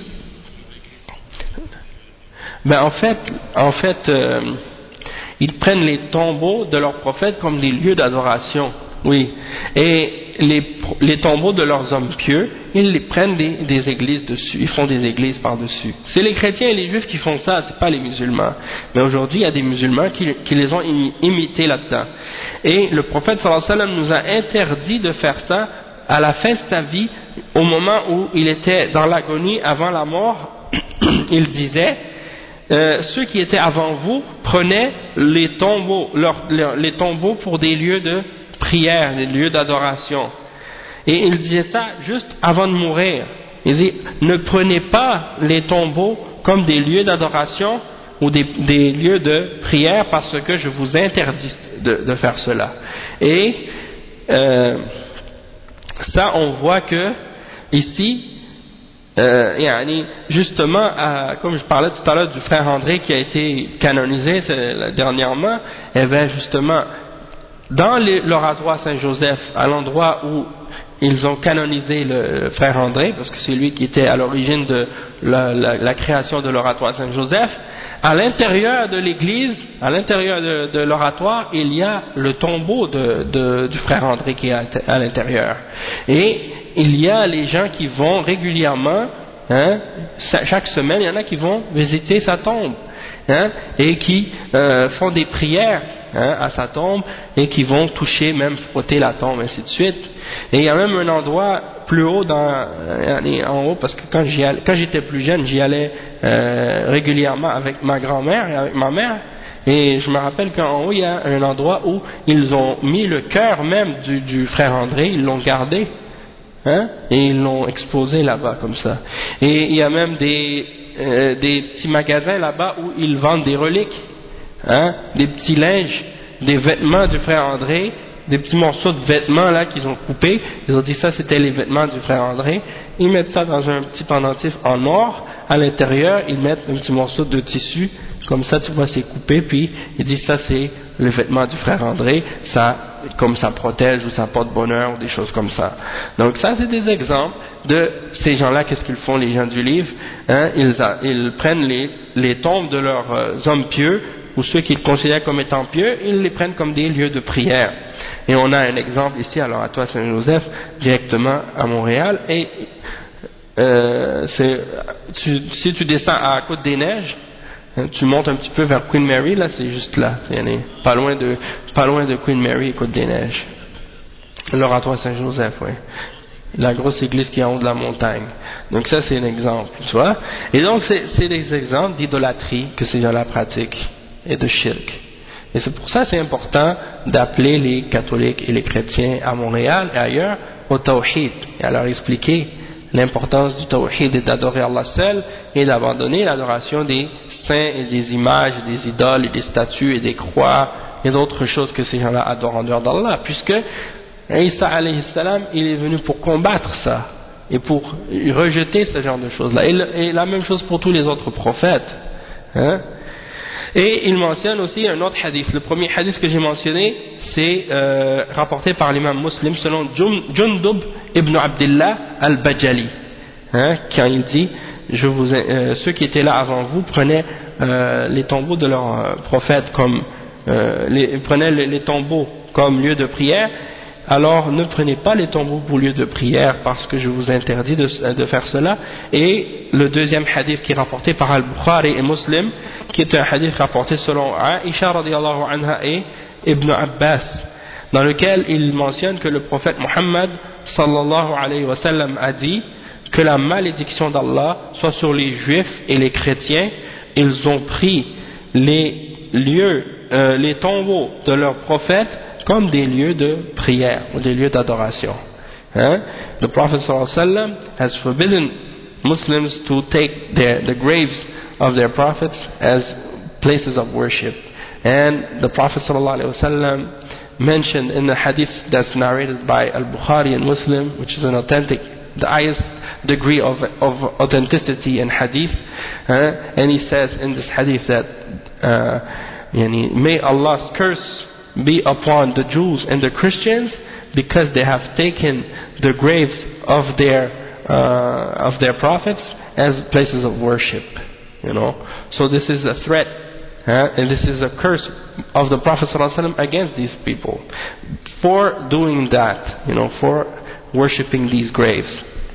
Ben en fait, en fait euh, ils prennent les tombeaux de leurs prophètes comme des lieux d'adoration. Oui. Et les, les tombeaux de leurs hommes pieux, ils les prennent des, des églises dessus, ils font des églises par-dessus. C'est les chrétiens et les juifs qui font ça, c'est pas les musulmans. Mais aujourd'hui, il y a des musulmans qui, qui les ont imités là-dedans. Et le prophète sallallahu alayhi wa sallam nous a interdit de faire ça à la fin de sa vie, au moment où il était dans l'agonie avant la mort. Il disait, euh, ceux qui étaient avant vous prenaient les tombeaux, leur, leur, les tombeaux pour des lieux de prière, des lieux d'adoration. Et il disait ça juste avant de mourir. Il dit, ne prenez pas les tombeaux comme des lieux d'adoration ou des, des lieux de prière parce que je vous interdis de, de faire cela. Et euh, ça, on voit que ici, euh, justement, euh, comme je parlais tout à l'heure du frère André qui a été canonisé dernièrement, et bien justement, dans l'oratoire Saint-Joseph, à l'endroit où ils ont canonisé le frère André, parce que c'est lui qui était à l'origine de la, la, la création de l'oratoire Saint-Joseph, à l'intérieur de l'église, à l'intérieur de, de l'oratoire, il y a le tombeau de, de, du frère André qui est à, à l'intérieur. Et il y a les gens qui vont régulièrement, hein, chaque semaine, il y en a qui vont visiter sa tombe. Hein, et qui euh, font des prières hein, à sa tombe et qui vont toucher, même frotter la tombe, ainsi de suite. Et il y a même un endroit plus haut, dans, euh, en haut, parce que quand, j'y allais, quand j'étais plus jeune, j'y allais euh, régulièrement avec ma grand-mère et avec ma mère. Et je me rappelle qu'en haut, il y a un endroit où ils ont mis le cœur même du, du frère André, ils l'ont gardé. Hein, et ils l'ont exposé là-bas comme ça. Et il y a même des... Euh, des petits magasins là-bas où ils vendent des reliques, hein, des petits linges, des vêtements du frère André, des petits morceaux de vêtements là qu'ils ont coupés. Ils ont dit ça c'était les vêtements du frère André. Ils mettent ça dans un petit pendentif en or. À l'intérieur, ils mettent un petit morceau de tissu. Comme ça, tu vois, c'est coupé. Puis ils disent ça c'est le vêtement du frère André. Ça, comme ça protège ou ça porte bonheur ou des choses comme ça. Donc ça, c'est des exemples de ces gens-là. Qu'est-ce qu'ils font, les gens du livre, hein, ils, a, ils prennent les, les tombes de leurs euh, hommes pieux ou ceux qu'ils considèrent comme étant pieux, ils les prennent comme des lieux de prière. Et on a un exemple ici à l'oratoire Saint-Joseph, directement à Montréal. Et euh, c'est, tu, si tu descends à Côte-des-Neiges, hein, tu montes un petit peu vers Queen Mary, là c'est juste là, pas loin de, pas loin de Queen Mary et Côte-des-Neiges. L'oratoire Saint-Joseph, oui. La grosse église qui est en haut de la montagne. Donc ça c'est un exemple, tu vois. Et donc c'est, c'est des exemples d'idolâtrie que ces gens-là pratiquent et de shirk. Et c'est pour ça que c'est important d'appeler les catholiques et les chrétiens à Montréal et ailleurs au tawhid et à leur expliquer l'importance du tawhid et d'adorer Allah seul et d'abandonner l'adoration des saints et des images, et des idoles et des statues et des croix et d'autres choses que ces gens-là adorent en dehors d'Allah, puisque Isa alayhi salam il est venu pour combattre ça et pour rejeter ce genre de choses-là. Et, le, et la même chose pour tous les autres prophètes. Hein? Et il mentionne aussi un autre hadith. Le premier hadith que j'ai mentionné, c'est euh, rapporté par l'imam Muslim selon Jundub ibn Abdullah al-Bajali, hein, quand il dit je vous, euh, ceux qui étaient là avant vous prenaient euh, les tombeaux de leurs euh, prophètes comme euh, les, prenaient les, les tombeaux comme lieu de prière. Alors ne prenez pas les tombeaux pour lieu de prière parce que je vous interdis de, de faire cela. Et le deuxième hadith qui est rapporté par Al-Bukhari et Muslim, qui est un hadith rapporté selon Aisha radiallahu anha et Ibn Abbas, dans lequel il mentionne que le prophète Muhammad sallallahu alayhi wa sallam a dit que la malédiction d'Allah soit sur les juifs et les chrétiens. Ils ont pris les lieux, euh, les tombeaux de leurs prophètes comme des lieux de prière ou des lieux d'adoration. Hein? The Prophet sallallahu alayhi wa sallam has forbidden Muslims to take their, the graves of their prophets as places of worship. And the Prophet sallallahu alayhi wa sallam mentioned in the hadith that's narrated by Al-Bukhari and Muslim, which is an authentic the highest degree of, of authenticity in hadith, uh, and he says in this hadith that uh, yani, may Allah's curse be upon the Jews and the Christians because they have taken the graves of their uh, of their prophets as places of worship, you know. So this is a threat, huh? And this is a curse of the Prophet ﷺ against these people for doing that, you know, for worshipping these graves.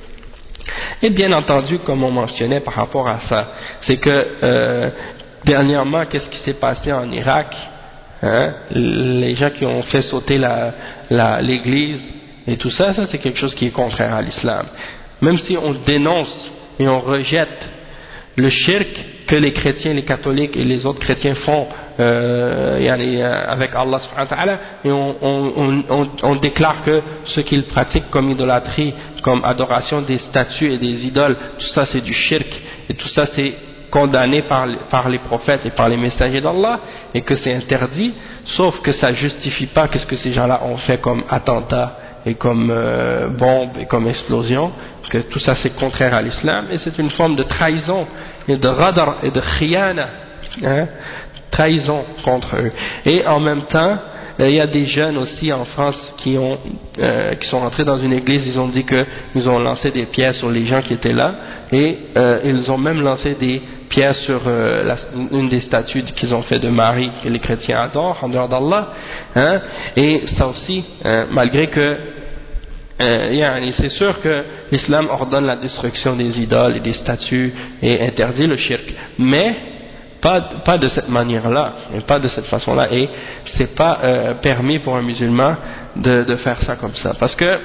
Et bien entendu, comme on mentionnait par rapport à ça, c'est que euh, dernièrement, qu'est-ce qui s'est passé en Irak, hein? Les gens qui ont fait sauter la, la, l'église et tout ça, ça c'est quelque chose qui est contraire à l'islam. Même si on dénonce et on rejette le shirk que les chrétiens, les catholiques et les autres chrétiens font euh, yani, avec Allah subhanahu wa ta'ala, et on, on, on, on déclare que ce qu'ils pratiquent comme idolâtrie, comme adoration des statues et des idoles, tout ça c'est du shirk, et tout ça c'est condamné par, par les prophètes et par les messagers d'Allah, et que c'est interdit, sauf que ça justifie pas que ce que ces gens-là ont fait comme attentat et comme euh, bombe et comme explosion, que tout ça c'est contraire à l'islam, et c'est une forme de trahison et de radar et de khiyana, hein, trahison contre eux. Et en même temps, il y a des jeunes aussi en France qui ont euh, qui sont rentrés dans une église, ils ont dit que ils ont lancé des pierres sur les gens qui étaient là, et euh, ils ont même lancé des pierres sur euh, la, une des statues qu'ils ont fait de Marie que les chrétiens adorent en dehors d'Allah, hein, et ça aussi, hein, malgré que Euh, yani, c'est sûr que l'islam ordonne la destruction des idoles et des statues et interdit le shirk, mais pas, pas de cette manière-là, et pas de cette façon-là, et c'est pas euh, permis pour un musulman de, de faire ça comme ça, parce que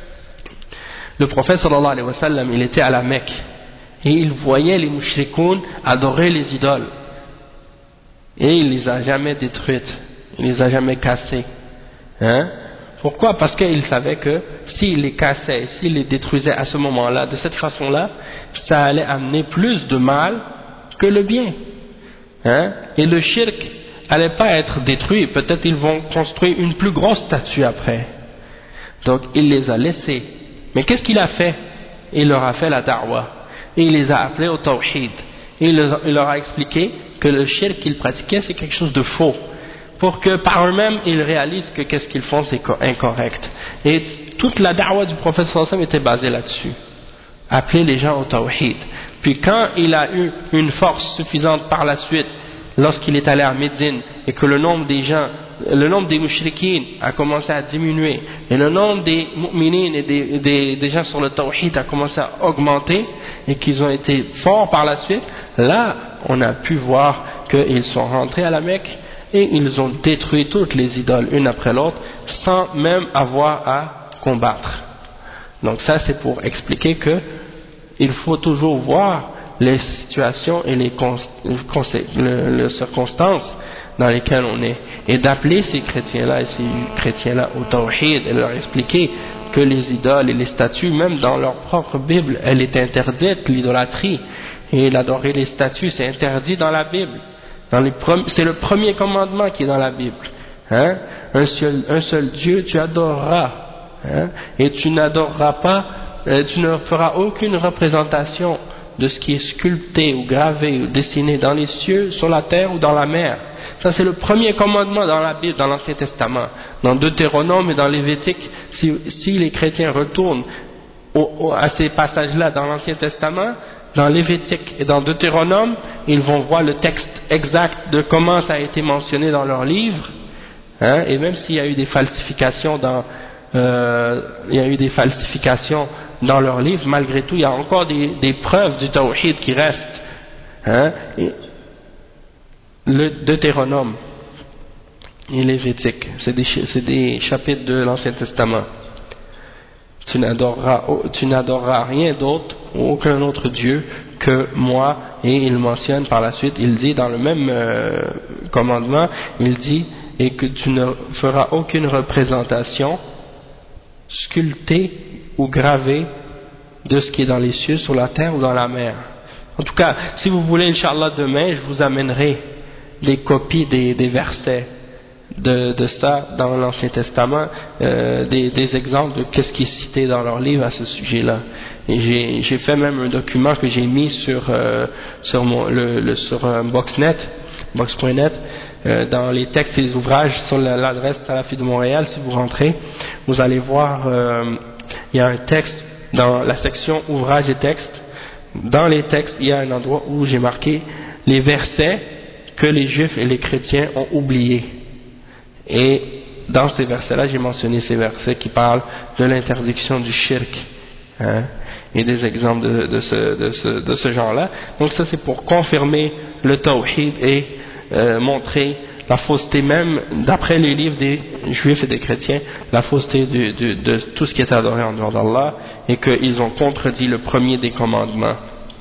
le prophète sallallahu alayhi wa sallam, il était à la Mecque et il voyait les mushrikoun adorer les idoles, et il les a jamais détruites, il les a jamais cassées, hein. Pourquoi? Parce qu'il savait que s'il les cassait, s'il les détruisait à ce moment-là, de cette façon-là, ça allait amener plus de mal que le bien, hein? Et le shirk allait pas être détruit, peut-être ils vont construire une plus grosse statue après. Donc il les a laissés. Mais qu'est-ce qu'il a fait? Il leur a fait la da'wah, et il les a appelés au tawhid, et il leur a expliqué que le shirk qu'ils pratiquaient c'est quelque chose de faux, pour que par eux-mêmes ils réalisent que qu'est-ce qu'ils font c'est incorrect. Et toute la da'wah du prophète sallallahu alayhi wa sallam était basée là-dessus, appeler les gens au tawhid. Puis quand il a eu une force suffisante par la suite, lorsqu'il est allé à Médine, et que le nombre des gens, le nombre des mushrikines a commencé à diminuer, et le nombre des mu'minines et des, des, des gens sur le tawhid a commencé à augmenter, et qu'ils ont été forts par la suite, là on a pu voir qu'ils sont rentrés à la Mecque, et ils ont détruit toutes les idoles une après l'autre sans même avoir à combattre. Donc ça c'est pour expliquer que il faut toujours voir les situations et les, cons le, les circonstances dans lesquelles on est, et d'appeler ces chrétiens-là et ces chrétiens-là au tawhid et leur expliquer que les idoles et les statues, même dans leur propre Bible, elle est interdite, l'idolâtrie, et l'adorer les statues c'est interdit dans la Bible. C'est le premier commandement qui est dans la Bible, hein? un, seul, un seul Dieu tu adoreras, hein? Et tu n'adoreras pas, euh, tu ne feras aucune représentation de ce qui est sculpté ou gravé ou dessiné dans les cieux, sur la terre ou dans la mer. Ça c'est le premier commandement dans la Bible, dans l'Ancien Testament. Dans Deutéronome et dans Lévitique, si, si les chrétiens retournent au, au, à ces passages-là dans l'Ancien Testament, dans Lévitique et dans Deutéronome, ils vont voir le texte exact de comment ça a été mentionné dans leurs livres, hein, et même s'il y a eu des falsifications dans, euh, il y a eu des falsifications dans leurs livres, malgré tout, il y a encore des, des preuves du tawhid qui restent, hein, et le Deutéronome et Lévitique, c'est des, c'est des chapitres de l'Ancien Testament. Tu n'adoreras, tu n'adoreras rien d'autre, aucun autre Dieu que moi, et il mentionne par la suite, il dit dans le même euh, commandement, il dit, et que tu ne feras aucune représentation sculptée ou gravée de ce qui est dans les cieux, sur la terre ou dans la mer. En tout cas, si vous voulez, Inch'Allah, demain, je vous amènerai des copies des, des versets de, de ça dans l'Ancien Testament, euh, des, des exemples de qu'est-ce qui est cité dans leur livre à ce sujet-là. Et j'ai, j'ai fait même un document que j'ai mis sur, euh, sur, mon, le, le, sur euh, Boxnet, box point net, euh, dans les textes et les ouvrages sur la, l'adresse Salafi de Montréal. Si vous rentrez, vous allez voir, euh, il y a un texte dans la section ouvrages et textes. Dans les textes, il y a un endroit où j'ai marqué les versets que les juifs et les chrétiens ont oubliés. Et dans ces versets-là, j'ai mentionné ces versets qui parlent de l'interdiction du shirk, hein, et des exemples de, de ce, de ce, de ce genre-là. Donc ça, c'est pour confirmer le tawhid et euh, montrer la fausseté même, d'après les livres des juifs et des chrétiens, la fausseté de, de, de tout ce qui est adoré en dehors d'Allah, et qu'ils ont contredit le premier des commandements.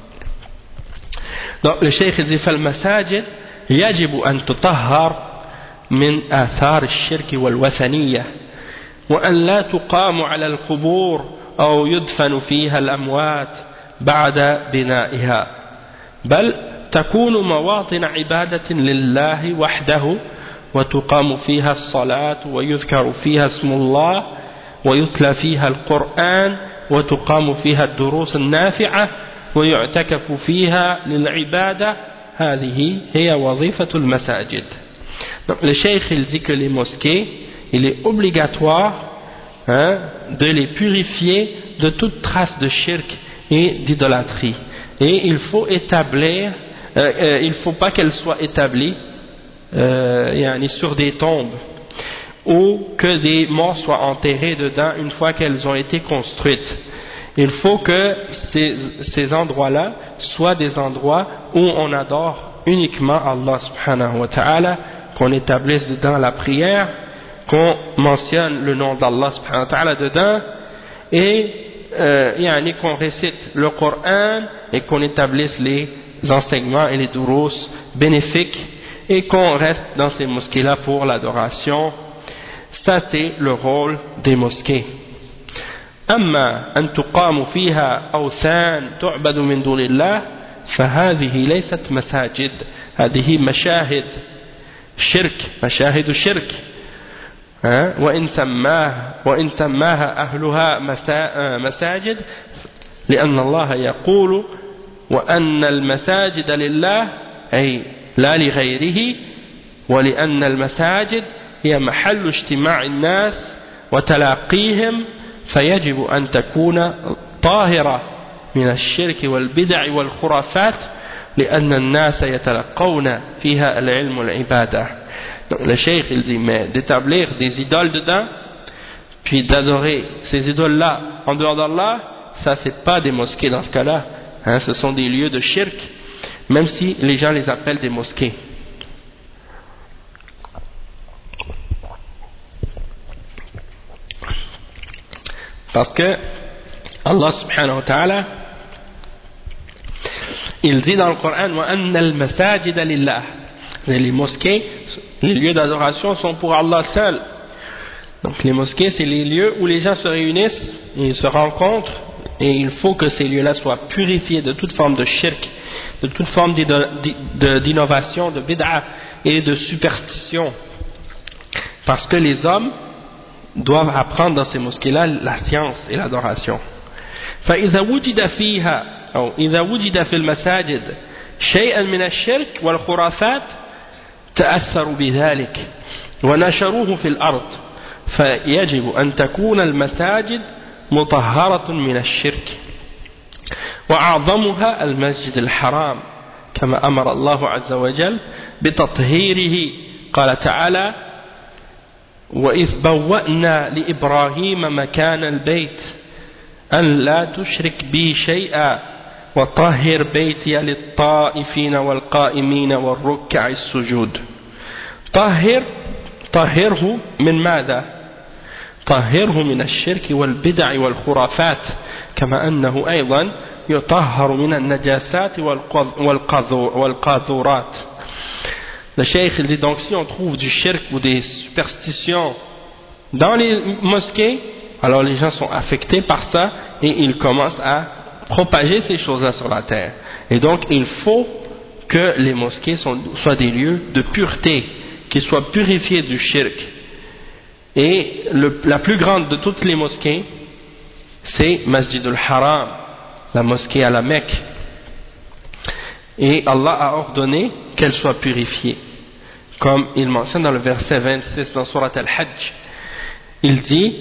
Donc le cheikh dit فالمساجد يجب أن تطهر من آثار الشرك والوثنية وأن لا تقام على القبور أو يدفن فيها الأموات بعد بنائها بل تكون مواطن عبادة لله وحده وتقام فيها الصلاة ويذكر فيها اسم الله ويتلى فيها القرآن وتقام فيها الدروس النافعة ويعتكف فيها للعبادة هذه هي وظيفة المساجد. Donc le cheikh il dit que les mosquées, il est obligatoire, hein, de les purifier de toute trace de shirk et d'idolâtrie, et il faut établir, euh, euh, il ne faut pas qu'elles soient établies euh, sur des tombes ou que des morts soient enterrés dedans une fois qu'elles ont été construites. Il faut que ces, ces endroits-là soient des endroits où on adore uniquement Allah subhanahu wa ta'ala, qu'on établisse dedans la prière, qu'on mentionne le nom d'Allah subhanahu wa ta'ala dedans, et euh, qu'on récite le Coran et qu'on établisse les enseignements et les durus bénéfiques, et qu'on reste dans ces mosquées-là pour l'adoration. Ça, c'est le rôle des mosquées. أما أن تقام فيها أوثان تعبد من دون الله فهذه ليست مساجد، هذه مشاهد شرك، مشاهد شرك، وإن سماها وإن سماها أهلها مساجد لأن الله يقول وأن المساجد لله أي لا لغيره، ولأن المساجد هي محل اجتماع الناس وتلاقيهم فيجب أن تكون طاهرة من الشرك والبدع والخرافات لأن الناس يتلقون فيها العلم والعبادة. Donc le cheikh il dit, mais d'établir des idoles dedans puis d'adorer ces idoles là en dehors d'Allah, ça c'est pas des mosquées dans ce cas là, hein, ce sont des lieux de shirk, même si les gens les appellent des mosquées. Parce que Allah subhanahu wa ta'ala il dit dans le Coran وَأَنَّ الْمَسَاجِدَ لِلَّهِ, les mosquées, les lieux d'adoration sont pour Allah seul. Donc les mosquées c'est les lieux où les gens se réunissent et ils se rencontrent, et il faut que ces lieux là soient purifiés de toute forme de shirk, de toute forme d'innovation, de bid'a et de superstition, parce que les hommes doivent apprendre dans ces mosquées-là la science et l'adoration. فإذا وجد فيها أو إذا وجد في المساجد شيئا من الشرك والخرافات تأثروا بذلك ونشروه في الأرض فيجب أن تكون المساجد مطهرة من الشرك وأعظمها المسجد الحرام كما أمر الله عز وجل بتطهيره. قال تعالى وإذ بوأنا لإبراهيم مكان البيت أن لا تشرك بي شيئا وطهر بيتي للطائفين والقائمين والركع السجود. طهر طهره من ماذا؟ طهره من الشرك والبدع والخرافات كما أنه أيضا يطهر من النجاسات والقاذورات. Le cheikh il dit donc si on trouve du shirk ou des superstitions dans les mosquées, alors les gens sont affectés par ça et ils commencent à propager ces choses-là sur la terre. Et donc il faut que les mosquées sont, soient des lieux de pureté qui soit purifié du shirk. Et le, la plus grande de toutes les mosquées, c'est Masjid al-Haram, la mosquée à la Mecque. Et Allah a ordonné qu'elle soit purifiée. Comme il mentionne dans le verset vingt-six dans Surat al-Hajj, il dit: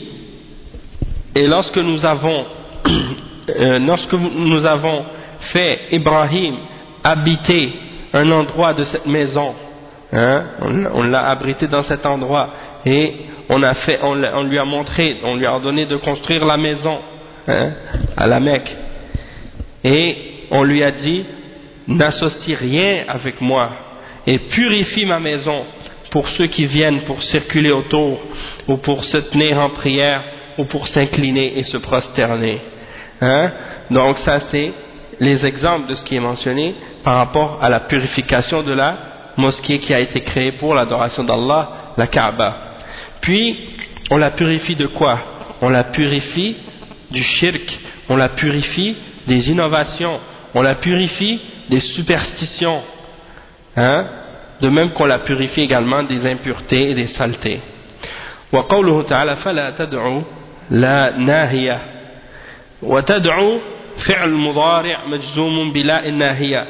et lorsque nous avons, euh, lorsque nous avons fait Ibrahim habiter un endroit de cette maison, hein, on, on l'a abrité dans cet endroit, et on, a fait, on, on lui a montré, on lui a ordonné de construire la maison, hein, à la Mecque, et on lui a dit: n'associe rien avec moi et purifie ma maison pour ceux qui viennent pour circuler autour ou pour se tenir en prière ou pour s'incliner et se prosterner, hein? Donc ça, c'est les exemples de ce qui est mentionné par rapport à la purification de la mosquée qui a été créée pour l'adoration d'Allah, la Kaaba. Puis on la purifie de quoi? On la purifie du shirk, on la purifie des innovations, on la purifie des superstitions, hein? De même qu'on la purifie également des impuretés et des saletés. وقوله تعالى فلا تدعوا لا ناهية وتدعو فعل مضارع مجزوم بلا الناهية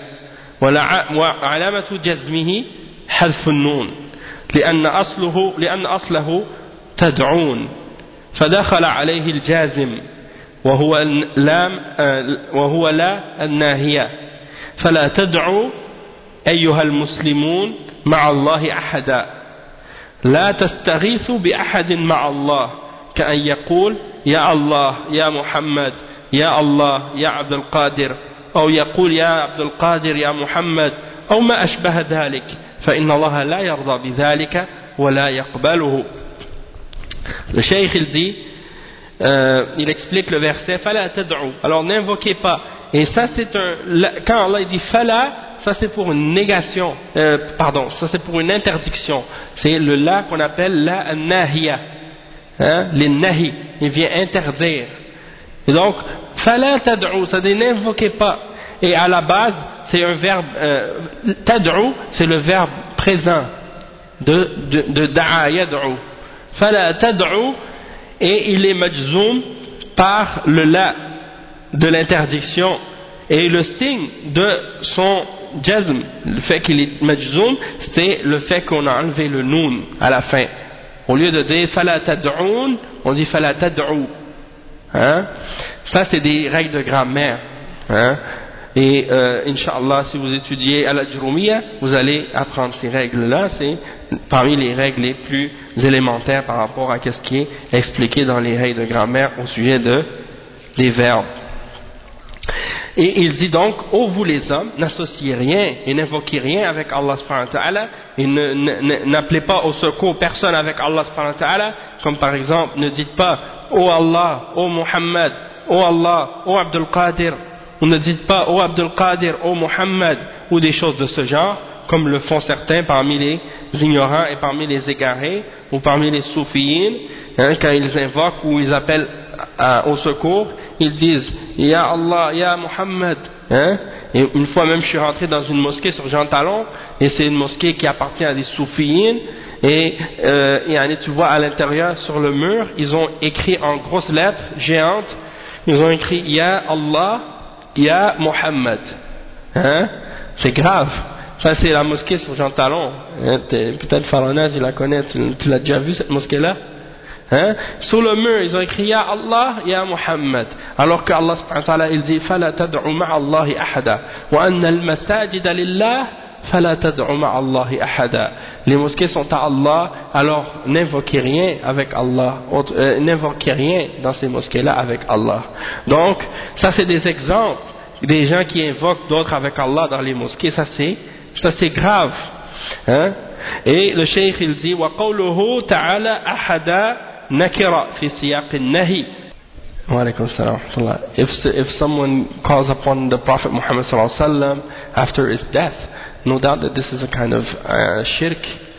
وعلامة جزمه حذف النون لأن أصله لأن أصله تدعون فدخل عليه الجازم وهو لام وهو لا الناهية فلا تدعوا أيها المسلمون مع الله أحدا لا تستغيثوا بأحد مع الله كأن يقول يا الله يا محمد يا الله يا عبد القادر أو يقول يا عبد القادر يا محمد أو ما أشبه ذلك فإن الله لا يرضى بذلك ولا يقبله. Le cheikh il dit, euh, il explique le verset فلا تدعوا, alors n'invoquez pas, et ça c'est un, quand Allah dit fala, ça c'est pour une négation, euh, pardon, ça c'est pour une interdiction, c'est le la qu'on appelle la nahiya, hein, les nahi, il vient interdire, et donc fala tad'u, ça dit n'invoquez pas, et à la base c'est un verbe, euh, tad'u c'est le verbe présent de, de, de da'a yad'u, fala tad'u, et il est majzoum par le la de l'interdiction, et le signe de son jazm, le fait qu'il est majzoum, c'est le fait qu'on a enlevé le noun à la fin. Au lieu de dire fala tad'un, on dit fala tad'u, hein? Ça c'est des règles de grammaire, hein? Et euh, Inch'Allah, si vous étudiez à la Jurumiyya, vous allez apprendre ces règles-là. C'est parmi les règles les plus élémentaires par rapport à ce qui est expliqué dans les règles de grammaire au sujet de, des verbes. Et il dit donc, ô vous les hommes, n'associez rien et n'invoquez rien avec Allah subhanahu wa ta'ala, et n'appelez pas au secours personne avec Allah subhanahu wa ta'ala, comme par exemple, ne dites pas ô Allah, ô Muhammad, ô Allah, ô Abdul Qadir, ou ne dites pas ô Abdul Qadir, ô Muhammad, ou des choses de ce genre, comme le font certains parmi les ignorants et parmi les égarés, ou parmi les soufiyines, hein, quand ils invoquent ou ils appellent à, au secours, ils disent Ya Allah, Ya Muhammad, hein? Et une fois même je suis rentré dans une mosquée sur Jean Talon, et c'est une mosquée qui appartient à des soufiyines, et, euh, et tu vois à l'intérieur sur le mur ils ont écrit en grosses lettres géantes, ils ont écrit Ya Allah, Ya Muhammad, hein? C'est grave. Ça c'est la mosquée sur Jean Talon, hein? Peut-être Faronaz il la connaît, tu, tu l'as déjà vu cette mosquée là? Hein? Sur le mur ils ont écrit Ya Allah, Ya Muhammad, alors que Allah subhanahu wa ta'ala il dit فَلَا تَدْعُوا مَعَ اللَّهِ أَحَدًا وَأَنَّ الْمَسَاجِدَ لِلَّهِ فَلَا تَدْعُوا مَعَ اللَّهِ أَحَدًا. Les mosquées sont à Allah, alors n'invoquez rien avec Allah, euh, n'invoquez rien dans ces mosquées là avec Allah. Donc ça c'est des exemples des gens qui invoquent d'autres avec Allah dans les mosquées, ça c'est ça c'est grave, hein? Et le cheikh il dit وَقَوْلُهُ تَعَالَى أَحَدًا nakira fi siyaq an-nahi. Wa alaykum assalam. If if someone calls upon the Prophet Muhammad sallallahu alaihi wasallam after his death, no doubt that this is a kind of uh, shirk,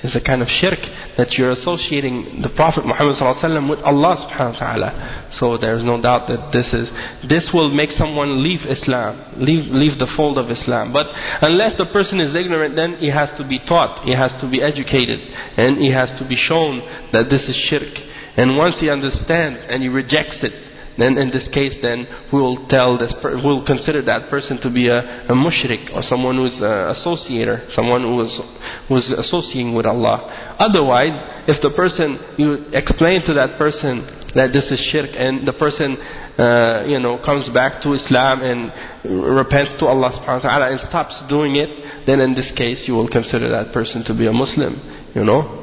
is a kind of shirk that you're associating the Prophet Muhammad sallallahu alaihi wasallam with Allah subhanahu wa ta'ala. So there's no doubt that this is this will make someone leave Islam, leave leave the fold of Islam. But unless the person is ignorant, then he has to be taught, he has to be educated, and he has to be shown that this is shirk. And once he understands and he rejects it, then in this case, then we will tell this, we will consider that person to be a, a mushrik, or someone who is an associator, someone who is who is associating with Allah. Otherwise, if the person, you explain to that person that this is shirk, and the person, uh, you know, comes back to Islam and repents to Allah subhanahu wa ta'ala and stops doing it, then in this case, you will consider that person to be a Muslim, you know.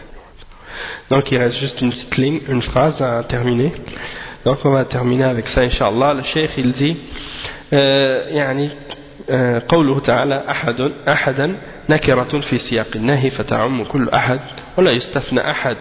Donc il reste juste une petite ligne, une phrase à terminer. Donc on va terminer avec ça Inch'Allah. Le Cheikh il dit euh, يعني euh, قوله تعالى أحد أحدا نكرة في سياق النهي فتعم كل أحد ولا يستثنى أحد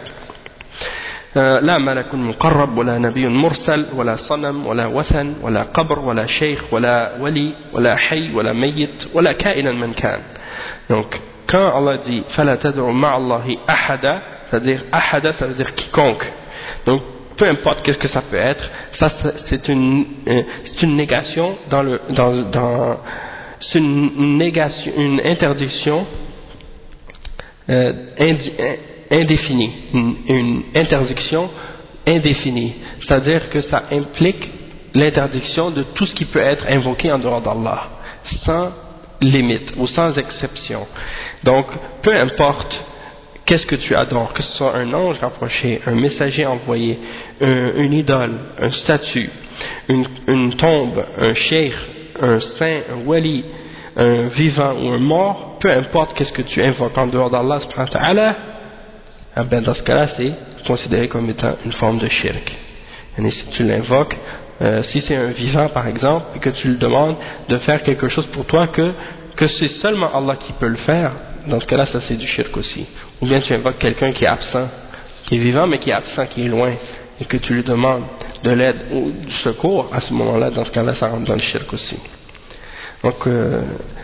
آه لا ملك مقرب ولا نبي مرسل ولا صنم ولا وثن ولا قبر ولا شيخ ولا ولي ولا حي ولا ميت ولا كائنا من كان. Donc quand Allah dit فلا تدعوا مع الله أحدا, c'est-à-dire أحدا, ça veut dire quiconque. Donc peu importe qu'est-ce que ça peut être, ça c'est une c'est une négation dans le dans dans c'est une négation, une interdiction euh, indi, indéfinie, une, une interdiction indéfinie, c'est-à-dire que ça implique l'interdiction de tout ce qui peut être invoqué en dehors d'Allah, sans limite ou sans exception. Donc peu importe qu'est-ce que tu adores, que ce soit un ange rapproché, un messager envoyé, un, une idole, un statue, une, une tombe, un cheikh, un saint, un wali, un vivant ou un mort, peu importe qu'est-ce que tu invoques en dehors d'Allah subhanahu wa ta'ala, eh bien dans ce cas-là c'est considéré comme étant une forme de shirk. Et si tu l'invoques, euh, si c'est un vivant par exemple, et que tu lui demandes de faire quelque chose pour toi que, que c'est seulement Allah qui peut le faire, dans ce cas-là, ça c'est du shirk aussi. Ou bien tu invoques quelqu'un qui est absent, qui est vivant mais qui est absent, qui est loin, et que tu lui demandes de l'aide ou du secours, à ce moment-là, dans ce cas-là, ça rentre dans le shirk aussi. Donc, euh,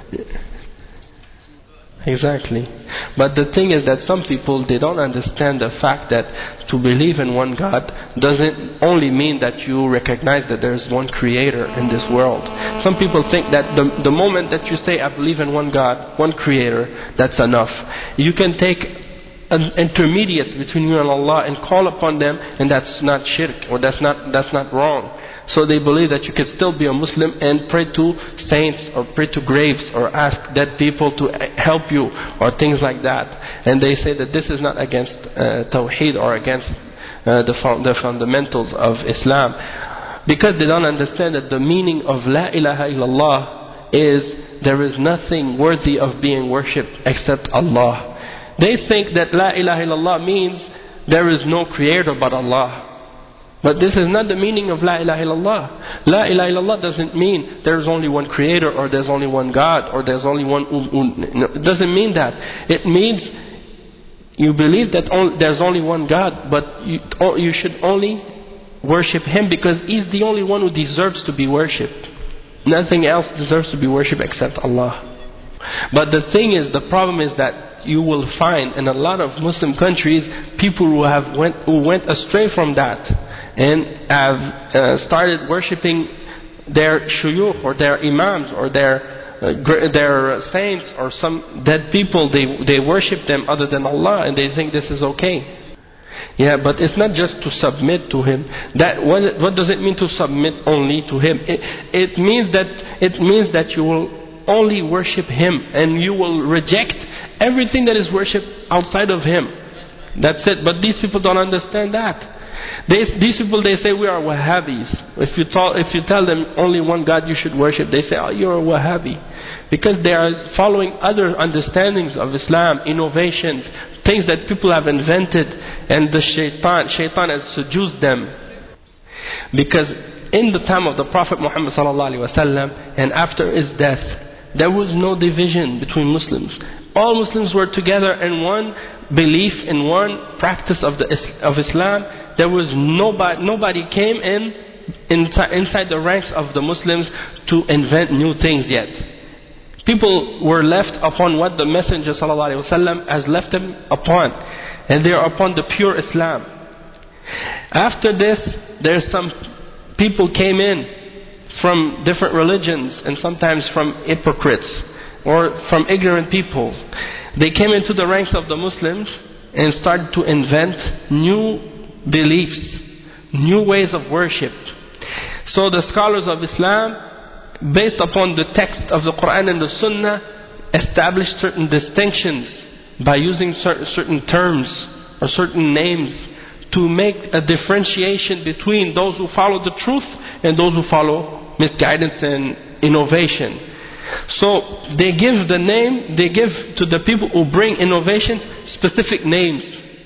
exactly. But the thing is that some people, they don't understand the fact that to believe in one God doesn't only mean that you recognize that there is one creator in this world. Some people think that the, the moment that you say, I believe in one God, one creator, that's enough. You can take an intermediates between you and Allah and call upon them, and that's not shirk, or that's not, that's not wrong. So they believe that you can still be a Muslim and pray to saints or pray to graves or ask dead people to help you or things like that. And they say that this is not against uh, Tawheed or against uh, the, the fundamentals of Islam, because they don't understand that the meaning of La ilaha illallah is there is nothing worthy of being worshipped except Allah. They think that La ilaha illallah means there is no creator but Allah. But this is not the meaning of La ilaha illallah. La ilaha illallah doesn't mean there's only one creator or there's only one God or there's only one... No, it doesn't mean that. It means you believe that only, there's only one God, but you, you should only worship Him because He's the only one who deserves to be worshipped. Nothing else deserves to be worshipped except Allah. But the thing is, the problem is that you will find in a lot of Muslim countries people who have went who went astray from that and have uh, started worshipping their shuyukh or their imams or their uh, their saints or some dead people. They they worship them other than Allah and they think this is okay. Yeah, but it's not just to submit to Him. That what, what does it mean to submit only to Him? It, it means that it means that you will only worship Him and you will reject everything that is worshipped outside of Him. That's it. But these people don't understand that. They, these people, they say we are Wahhabis. If you, tell, if you tell them only one God you should worship, they say, oh, you're a Wahhabi. Because they are following other understandings of Islam, innovations, things that people have invented, and the shaitan, shaitan has seduced them. Because in the time of the Prophet Muhammad sallallahu alaihi wasallam and after his death, there was no division between Muslims. All Muslims were together in one belief, in one practice of the of Islam. There was nobody, nobody came in inside, inside the ranks of the Muslims to invent new things yet. People were left upon what the Messenger ﷺ has left them upon, and they are upon the pure Islam. After this, there's some people came in from different religions, and sometimes from hypocrites or from ignorant people. They came into the ranks of the Muslims and started to invent new beliefs, new ways of worship. So the scholars of Islam, based upon the text of the Quran and the Sunnah, established certain distinctions by using certain terms or certain names to make a differentiation between those who follow the truth and those who follow misguidance and innovation. So they give the name, they give to the people who bring innovations specific names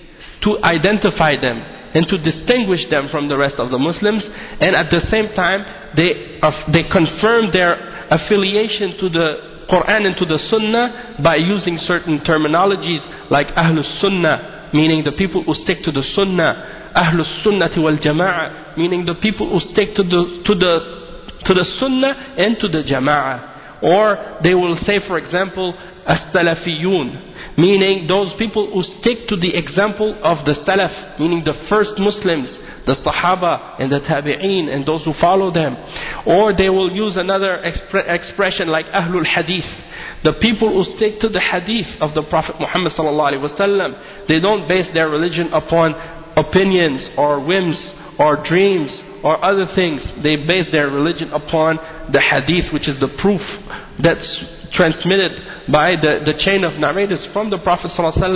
to identify them and to distinguish them from the rest of the Muslims, and at the same time they are, they confirm their affiliation to the Quran and to the Sunnah by using certain terminologies like Ahlus Sunnah, meaning the people who stick to the Sunnah, Ahlus Sunnati wal Jama'ah, meaning the people who stick to the to the to the Sunnah and to the Jama'ah. Or they will say, for example, As-Salafiyun, meaning those people who stick to the example of the Salaf, meaning the first Muslims, the Sahaba and the Tabi'een and those who follow them. Or they will use another expre- expression like Ahlul Hadith, the people who stick to the Hadith of the Prophet Muhammad sallallahu alaihi wasallam. They don't base their religion upon opinions or whims or dreams or other things. They base their religion upon the Hadith, which is the proof that's transmitted by the, the chain of narrators from the Prophet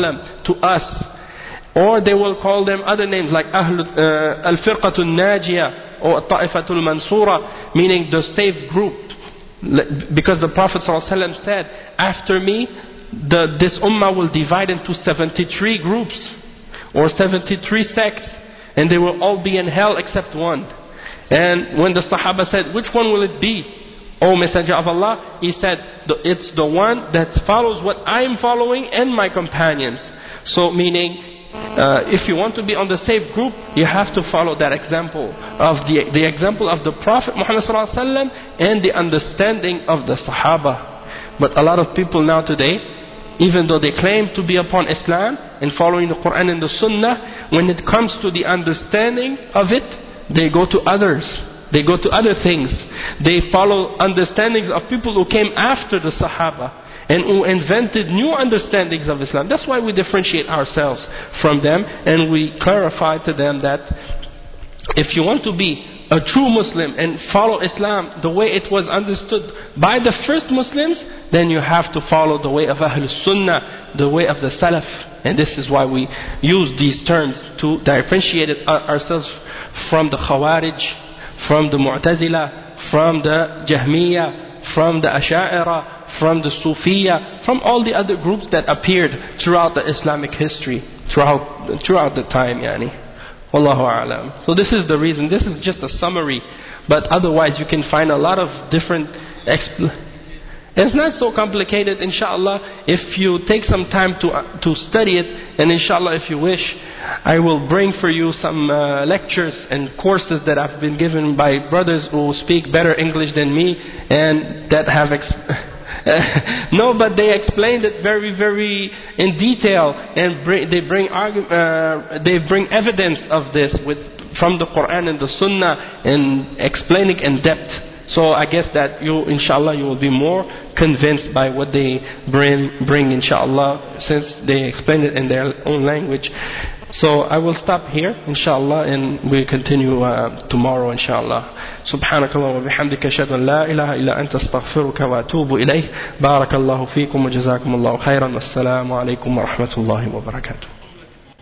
ﷺ to us. Or they will call them other names like Ahl, uh, Al-Firqatul Najiyah or Ta'ifatul Mansura, meaning the saved group. Because the Prophet ﷺ said, after me, the, this ummah will divide into seventy-three groups or seventy-three sects, and they will all be in hell except one. And when the Sahaba said, which one will it be, O Messenger of Allah? He said, it's the one that follows what I am following and my companions. So meaning, uh, if you want to be on the safe group, you have to follow that example of the, the example of the Prophet Muhammad sallallahu alaihi wasallam and the understanding of the Sahaba. But a lot of people now today, even though they claim to be upon Islam and following the Quran and the Sunnah, when it comes to the understanding of it, they go to others. They go to other things. They follow understandings of people who came after the Sahaba and who invented new understandings of Islam. That's why we differentiate ourselves from them, and we clarify to them that if you want to be a true Muslim and follow Islam the way it was understood by the first Muslims, then you have to follow the way of Ahlul Sunnah, the way of the Salaf. And this is why we use these terms to differentiate it ourselves from the Khawarij, from the Mu'tazila, from the Jahmiya, from the Asha'ira, from the Sufiya, from all the other groups that appeared throughout the Islamic history, throughout throughout the time, yani. Wallahu a'lam. So this is the reason. This is just a summary, but otherwise you can find a lot of different explanations. It's not so complicated, inshallah, if you take some time to uh, to study it, and inshallah, if you wish, I will bring for you some uh, lectures and courses that have been given by brothers who speak better English than me, and that have ex- no, but they explained it very, very in detail, and bring, they bring argu- uh, they bring evidence of this with from the Quran and the Sunnah, and explaining in depth. So I guess that you, inshallah, you will be more convinced by what they bring, bring inshallah, since they explain it in their own language. So I will stop here, inshallah, and we'll continue uh, tomorrow, inshallah. Subhanakallah wa bihamdika ashhadu an la ilaha illa anta astaghfiruka wa atubu ilayh. Barakallahu feekum wa jazakumullahu khairan. Wassalamu alaikum wa rahmatullahi wa barakatuh.